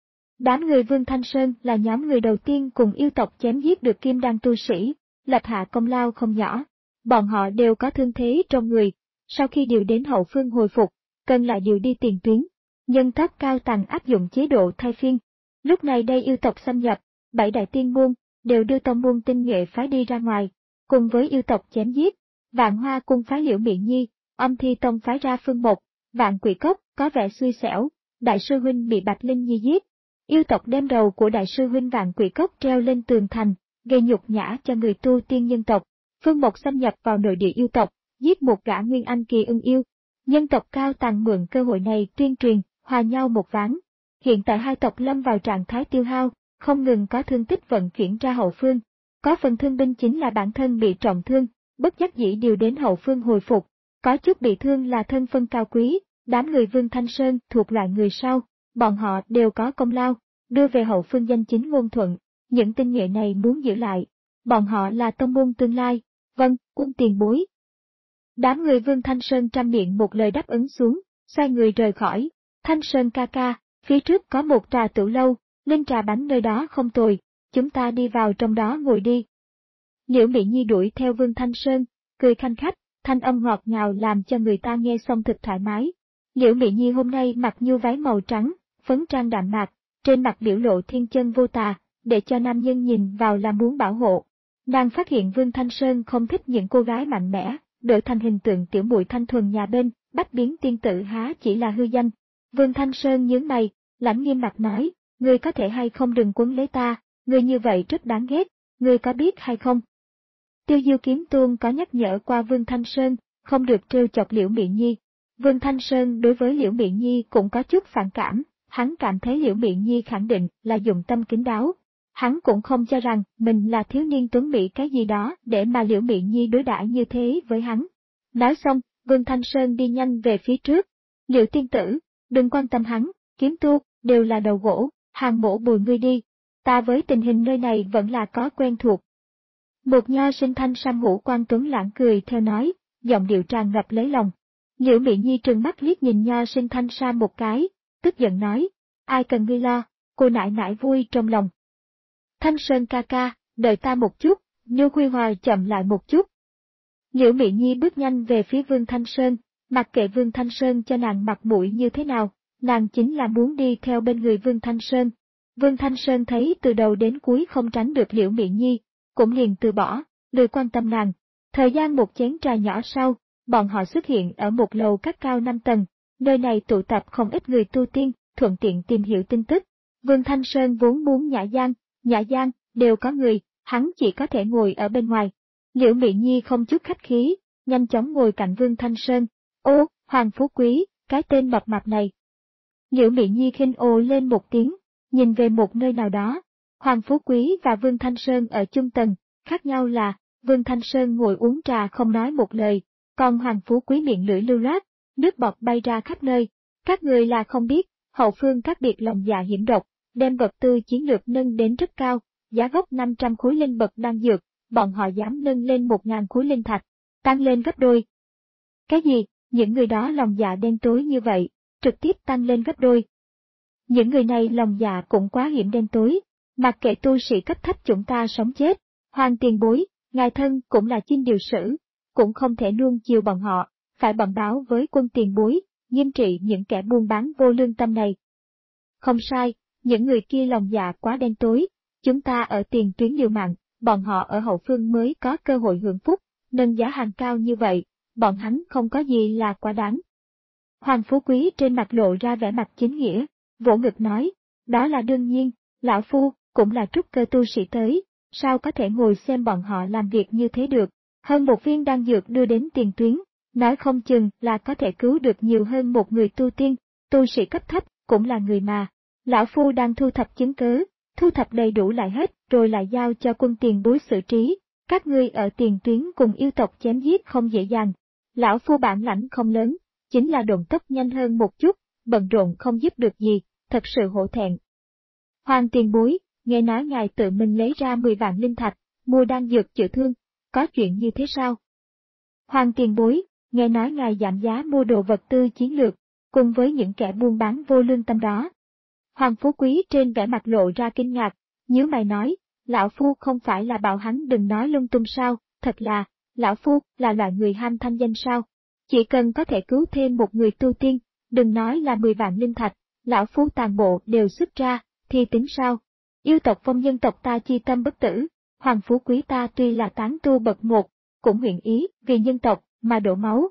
Đám người Vương Thanh Sơn là nhóm người đầu tiên cùng yêu tộc chém giết được kim đan tu sĩ, lập hạ công lao không nhỏ. Bọn họ đều có thương thế trong người, sau khi điều đến hậu phương hồi phục, cần lại điều đi tiền tuyến. Nhân tóc cao tầng áp dụng chế độ thay phiên. Lúc này đây yêu tộc xâm nhập, bảy đại tiên môn đều đưa tông môn tinh nhuệ phái đi ra ngoài, cùng với yêu tộc chém giết. Vạn Hoa cung phái Liễu Mị Nhi, Âm Thi tông phái ra Phương Một, Vạn Quỷ Cốc có vẻ xui xẻo, đại sư huynh bị Bạch Linh Nhi giết. Yêu tộc đem đầu của đại sư huynh Vạn Quỷ Cốc treo lên tường thành, gây nhục nhã cho người tu tiên nhân tộc. Phương Một xâm nhập vào nội địa yêu tộc, giết một gã nguyên anh kỳ ưng yêu. Nhân tộc cao tầng mượn cơ hội này tuyên truyền, hòa nhau một ván. Hiện tại hai tộc lâm vào trạng thái tiêu hao, không ngừng có thương tích vận chuyển ra hậu phương. Có phần thương binh chính là bản thân bị trọng thương, bất đắc dĩ điều đến hậu phương hồi phục. Có chút bị thương là thân phân cao quý, đám người Vương Thanh Sơn thuộc loại người sau, bọn họ đều có công lao, đưa về hậu phương danh chính ngôn thuận. Những tinh nhuệ này muốn giữ lại, bọn họ là tông môn tương lai. Vâng, quân tiền bối. Đám người Vương Thanh Sơn trăm miệng một lời đáp ứng xuống, xoay người rời khỏi. Thanh Sơn ca ca, phía trước có một trà tửu lâu, linh trà bánh nơi đó không tồi, chúng ta đi vào trong đó ngồi đi. Liễu Mỹ Nhi đuổi theo Vương Thanh Sơn, cười khanh khách, thanh âm ngọt ngào làm cho người ta nghe xong thật thoải mái. Liễu Mỹ Nhi hôm nay mặc nhu váy màu trắng, phấn trang đạm mạc, trên mặt biểu lộ thiên chân vô tà, để cho nam nhân nhìn vào là muốn bảo hộ. Nàng phát hiện Vương Thanh Sơn không thích những cô gái mạnh mẽ, đổi thành hình tượng tiểu muội thanh thuần nhà bên, bách biến tiên tử há chỉ là hư danh. Vương Thanh Sơn nhướng mày, lãnh nghiêm mặt nói, ngươi có thể hay không đừng quấn lấy ta, ngươi như vậy rất đáng ghét, ngươi có biết hay không? Tiêu Diêu Kiếm Tôn có nhắc nhở qua Vương Thanh Sơn, không được trêu chọc Liễu Mỹ Nhi. Vương Thanh Sơn đối với Liễu Mỹ Nhi cũng có chút phản cảm, hắn cảm thấy Liễu Mỹ Nhi khẳng định là dụng tâm kín đáo. Hắn cũng không cho rằng mình là thiếu niên tuấn mỹ cái gì đó để mà Liễu Mỹ Nhi đối đãi như thế với hắn. Nói xong, Vương Thanh Sơn đi nhanh về phía trước. Liễu tiên tử, đừng quan tâm hắn, Kiếm Tu, đều là đầu gỗ, hàng mổ bùi ngươi đi. Ta với tình hình nơi này vẫn là có quen thuộc. Một nho sinh thanh sam ngũ quan tuấn lãng cười theo nói, giọng điệu tràn ngập lấy lòng. Liễu Mỹ Nhi trừng mắt liếc nhìn nho sinh thanh sam một cái, tức giận nói, ai cần ngươi lo, cô nãi nãi vui trong lòng. Thanh Sơn ca ca, đợi ta một chút, Nhu Khuy Hòa chậm lại một chút. Liễu Mỹ Nhi bước nhanh về phía Vương Thanh Sơn, mặc kệ Vương Thanh Sơn cho nàng mặt mũi như thế nào, nàng chính là muốn đi theo bên người Vương Thanh Sơn. Vương Thanh Sơn thấy từ đầu đến cuối không tránh được Liễu Mỹ Nhi, cũng liền từ bỏ, lười quan tâm nàng. Thời gian một chén trà nhỏ sau, bọn họ xuất hiện ở một lầu các cao năm tầng, nơi này tụ tập không ít người tu tiên, thuận tiện tìm hiểu tin tức. Vương Thanh Sơn vốn muốn nhã gian, nhã gian, đều có người, hắn chỉ có thể ngồi ở bên ngoài. Liễu Mỹ Nhi không chút khách khí, nhanh chóng ngồi cạnh Vương Thanh Sơn. Ô, Hoàng Phú Quý, cái tên mập mạp này. Liễu Mỹ Nhi khinh ồ lên một tiếng, nhìn về một nơi nào đó. Hoàng Phú Quý và Vương Thanh Sơn ở chung tầng, khác nhau là, Vương Thanh Sơn ngồi uống trà không nói một lời, còn Hoàng Phú Quý miệng lưỡi lưu loát, nước bọt bay ra khắp nơi. Các người là không biết, hậu phương các biệt lòng dạ hiểm độc, đem vật tư chiến lược nâng đến rất cao, giá gốc năm trăm khối linh bậc đan dược, bọn họ dám nâng lên một nghìn khối linh thạch, tăng lên gấp đôi. Cái gì, những người đó lòng dạ đen tối như vậy, trực tiếp tăng lên gấp đôi. Những người này lòng dạ cũng quá hiểm đen tối, mặc kệ tu sĩ cấp thấp chúng ta sống chết, Hoàng tiền bối, ngài thân cũng là chinh điều sử, cũng không thể nuông chiều bọn họ, phải bẩm báo với quân tiền bối, nghiêm trị những kẻ buôn bán vô lương tâm này. Không sai, những người kia lòng dạ quá đen tối, chúng ta ở tiền tuyến liều mạng, bọn họ ở hậu phương mới có cơ hội hưởng phúc, nâng giá hàng cao như vậy, bọn hắn không có gì là quá đáng. Hoàng Phú Quý trên mặt lộ ra vẻ mặt chính nghĩa, vỗ ngực nói, đó là đương nhiên, lão phu, cũng là trúc cơ tu sĩ tới, sao có thể ngồi xem bọn họ làm việc như thế được, hơn một viên đan dược đưa đến tiền tuyến, nói không chừng là có thể cứu được nhiều hơn một người tu tiên, tu sĩ cấp thấp, cũng là người mà. Lão phu đang thu thập chứng cứ, thu thập đầy đủ lại hết, rồi lại giao cho quân tiền bối xử trí, các ngươi ở tiền tuyến cùng yêu tộc chém giết không dễ dàng. Lão phu bản lãnh không lớn, chính là độn tốc nhanh hơn một chút, bận rộn không giúp được gì, thật sự hổ thẹn. Hoàng tiền bối, nghe nói ngài tự mình lấy ra mười vạn linh thạch, mua đan dược chữa thương, có chuyện như thế sao? Hoàng tiền bối, nghe nói ngài giảm giá mua đồ vật tư chiến lược, cùng với những kẻ buôn bán vô lương tâm đó. Hoàng Phú Quý trên vẻ mặt lộ ra kinh ngạc, nhíu mày nói, lão phu không phải là bảo hắn đừng nói lung tung sao, thật là, lão phu là loại người ham thanh danh sao, chỉ cần có thể cứu thêm một người tu tiên, đừng nói là mười vạn linh thạch, lão phu toàn bộ đều xuất ra, thì tính sao? Yêu tộc phong dân tộc ta chi tâm bất tử, Hoàng Phú Quý ta tuy là tán tu bậc một, cũng nguyện ý vì nhân tộc mà đổ máu.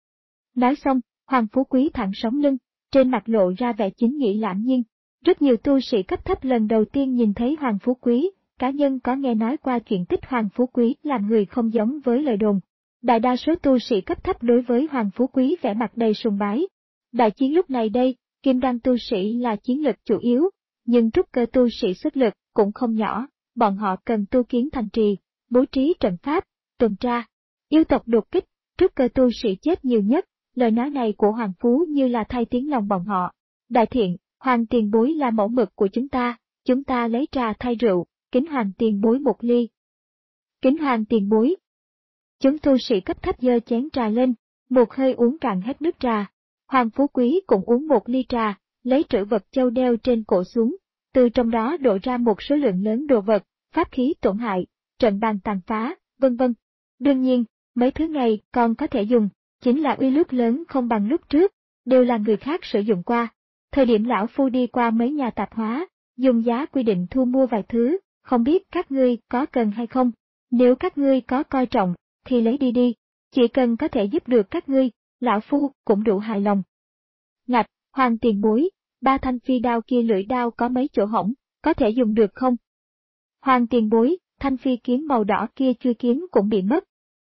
Nói xong, Hoàng Phú Quý thẳng sống lưng, trên mặt lộ ra vẻ chính nghĩa lãm nhiên. Rất nhiều tu sĩ cấp thấp lần đầu tiên nhìn thấy Hoàng Phú Quý, cá nhân có nghe nói qua chuyện tích Hoàng Phú Quý làm người không giống với lời đồn. Đại đa số tu sĩ cấp thấp đối với Hoàng Phú Quý vẻ mặt đầy sùng bái. Đại chiến lúc này đây, kim đan tu sĩ là chiến lực chủ yếu, nhưng trúc cơ tu sĩ sức lực cũng không nhỏ, bọn họ cần tu kiến thành trì, bố trí trận pháp, tuần tra. Yêu tộc đột kích, trúc cơ tu sĩ chết nhiều nhất, lời nói này của Hoàng Phú như là thay tiếng lòng bọn họ. Đại thiện, Hoàng tiền bối là mẫu mực của chúng ta, chúng ta lấy trà thay rượu, kính Hoàng tiền bối một ly. Kính Hoàng tiền bối. Chúng tu sĩ cấp thấp giơ chén trà lên, một hơi uống cạn hết nước trà. Hoàng Phú Quý cũng uống một ly trà, lấy trữ vật châu đeo trên cổ xuống, từ trong đó đổ ra một số lượng lớn đồ vật, pháp khí tổn hại, trận bàn tàn phá, vân vân. Đương nhiên, mấy thứ này còn có thể dùng, chính là uy lực lớn không bằng lúc trước, đều là người khác sử dụng qua. Thời điểm lão phu đi qua mấy nhà tạp hóa, dùng giá quy định thu mua vài thứ, không biết các ngươi có cần hay không. Nếu các ngươi có coi trọng, thì lấy đi đi, chỉ cần có thể giúp được các ngươi, lão phu cũng đủ hài lòng. Ngạch, Hoàng tiền bối, ba thanh phi đao kia lưỡi đao có mấy chỗ hỏng, có thể dùng được không? Hoàng tiền bối, thanh phi kiếm màu đỏ kia chui kiếm cũng bị mất.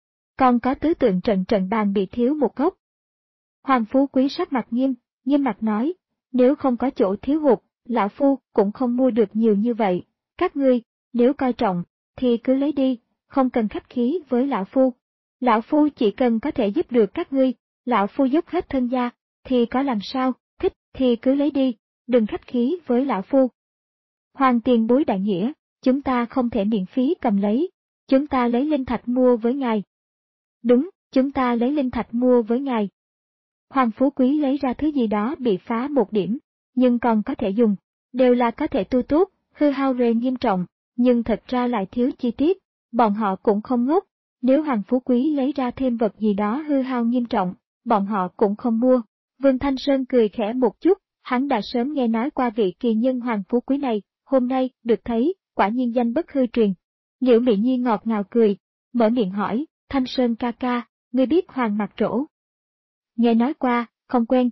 Còn có tứ tượng trận trận bàn bị thiếu một góc. Hoàng Phú Quý sắc mặt nghiêm, nghiêm mặt nói, nếu không có chỗ thiếu hụt, lão phu cũng không mua được nhiều như vậy. Các ngươi, nếu coi trọng, thì cứ lấy đi, không cần khách khí với lão phu. Lão phu chỉ cần có thể giúp được các ngươi, lão phu dốc hết thân gia, thì có làm sao, thích thì cứ lấy đi, đừng khách khí với lão phu. Hoàng tiền bối đại nghĩa, chúng ta không thể miễn phí cầm lấy, chúng ta lấy linh thạch mua với ngài. Đúng, chúng ta lấy linh thạch mua với ngài. Hoàng Phú Quý lấy ra thứ gì đó bị phá một điểm, nhưng còn có thể dùng, đều là có thể tu tốt, hư hao rề nghiêm trọng, nhưng thật ra lại thiếu chi tiết, bọn họ cũng không ngốc, nếu Hoàng Phú Quý lấy ra thêm vật gì đó hư hao nghiêm trọng, bọn họ cũng không mua. Vương Thanh Sơn cười khẽ một chút, hắn đã sớm nghe nói qua vị kỳ nhân Hoàng Phú Quý này, hôm nay được thấy, quả nhiên danh bất hư truyền. Liễu Mị Nhi ngọt ngào cười, mở miệng hỏi, Thanh Sơn ca ca, ngươi biết Hoàng Mạc Trổ? Nghe nói qua, không quen.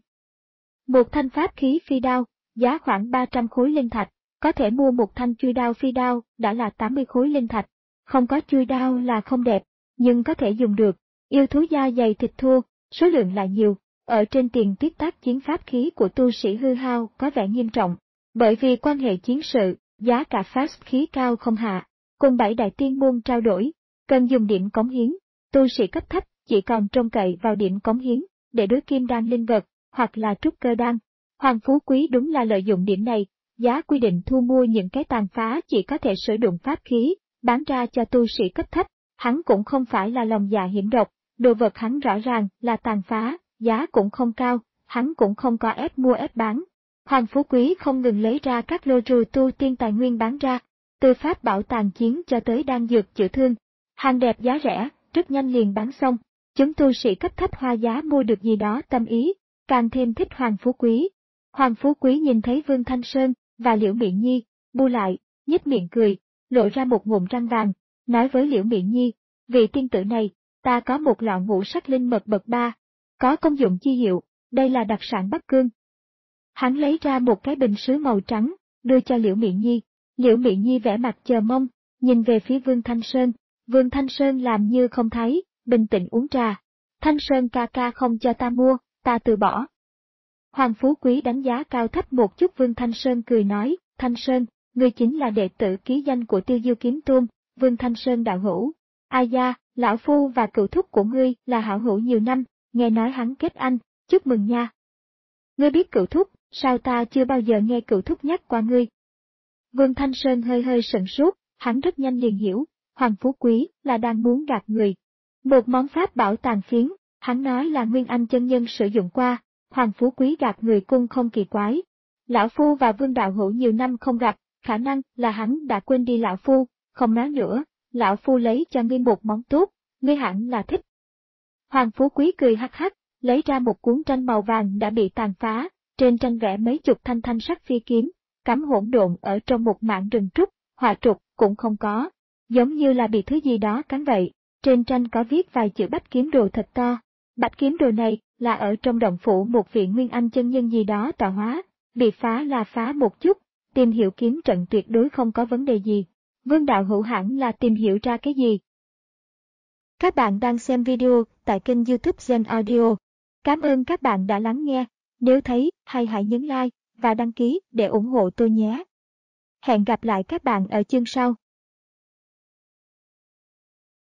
Một thanh pháp khí phi đao, giá khoảng ba trăm khối linh thạch, có thể mua một thanh chui đao phi đao đã là tám mươi khối linh thạch, không có chui đao là không đẹp, nhưng có thể dùng được, yêu thú da dày thịt thô, số lượng lại nhiều, ở trên tiền tuyết tác chiến pháp khí của tu sĩ hư hao có vẻ nghiêm trọng, bởi vì quan hệ chiến sự, giá cả pháp khí cao không hạ, cùng bảy đại tiên môn trao đổi, cần dùng điểm cống hiến, tu sĩ cấp thấp chỉ còn trông cậy vào điểm cống hiến để đối kim đan linh vật, hoặc là trúc cơ đan. Hoàng Phú Quý đúng là lợi dụng điểm này, giá quy định thu mua những cái tàn phá chỉ có thể sử dụng pháp khí, bán ra cho tu sĩ cấp thấp, hắn cũng không phải là lòng dạ hiểm độc, đồ vật hắn rõ ràng là tàn phá, giá cũng không cao, hắn cũng không có ép mua ép bán. Hoàng Phú Quý không ngừng lấy ra các lô rù tu tiên tài nguyên bán ra, từ pháp bảo tàng chiến cho tới đan dược chữa thương, hàng đẹp giá rẻ, rất nhanh liền bán xong. Chúng tu sĩ cấp thấp hoa giá mua được gì đó tâm ý, càng thêm thích Hoàng Phú Quý. Hoàng Phú Quý nhìn thấy Vương Thanh Sơn và Liễu Mị Nhi, bu lại, nhếch miệng cười, lộ ra một ngụm răng vàng, nói với Liễu Mị Nhi, vị tiên tử này, ta có một lọ ngũ sắc linh mật bậc ba, có công dụng chi hiệu, đây là đặc sản Bắc Cương. Hắn lấy ra một cái bình sứ màu trắng, đưa cho Liễu Mị Nhi. Liễu Mị Nhi vẻ mặt chờ mong, nhìn về phía Vương Thanh Sơn. Vương Thanh Sơn làm như không thấy, bình tĩnh uống trà. Thanh Sơn ca ca không cho ta mua, ta từ bỏ. Hoàng Phú Quý đánh giá cao thấp một chút Vương Thanh Sơn cười nói, Thanh Sơn, ngươi chính là đệ tử ký danh của Tiêu Diêu Kiếm Tôn, Vương Thanh Sơn đạo hữu. Ai da, lão phu và cựu thúc của ngươi là hảo hữu nhiều năm, nghe nói hắn kết anh, chúc mừng nha. Ngươi biết cựu thúc, sao ta chưa bao giờ nghe cựu thúc nhắc qua ngươi? Vương Thanh Sơn hơi hơi sửng sốt, hắn rất nhanh liền hiểu, Hoàng Phú Quý là đang muốn gạt người. Một món pháp bảo tàn phiến, hắn nói là Nguyên Anh chân nhân sử dụng qua, Hoàng Phú Quý gạt người cung không kỳ quái. Lão phu và Vương đạo hữu nhiều năm không gặp, khả năng là hắn đã quên đi lão phu, không nói nữa, lão phu lấy cho ngươi một món tốt, ngươi hẳn là thích. Hoàng Phú Quý cười hắc hắc, lấy ra một cuốn tranh màu vàng đã bị tàn phá, trên tranh vẽ mấy chục thanh thanh sắc phi kiếm, cắm hỗn độn ở trong một mảng rừng trúc, họa trục cũng không có, giống như là bị thứ gì đó cắn vậy. Trên tranh có viết vài chữ Bách Kiếm Đồ thật to. Bách Kiếm Đồ này là ở trong động phủ một vị Nguyên Anh chân nhân gì đó tọa hóa, bị phá là phá một chút, tìm hiểu kiếm trận tuyệt đối không có vấn đề gì. Vương đạo hữu hẳn là tìm hiểu ra cái gì. Các bạn đang xem video tại kênh YouTube Gen Audio. Cảm ơn các bạn đã lắng nghe. Nếu thấy hay hãy nhấn like và đăng ký để ủng hộ tôi nhé. Hẹn gặp lại các bạn ở chương sau.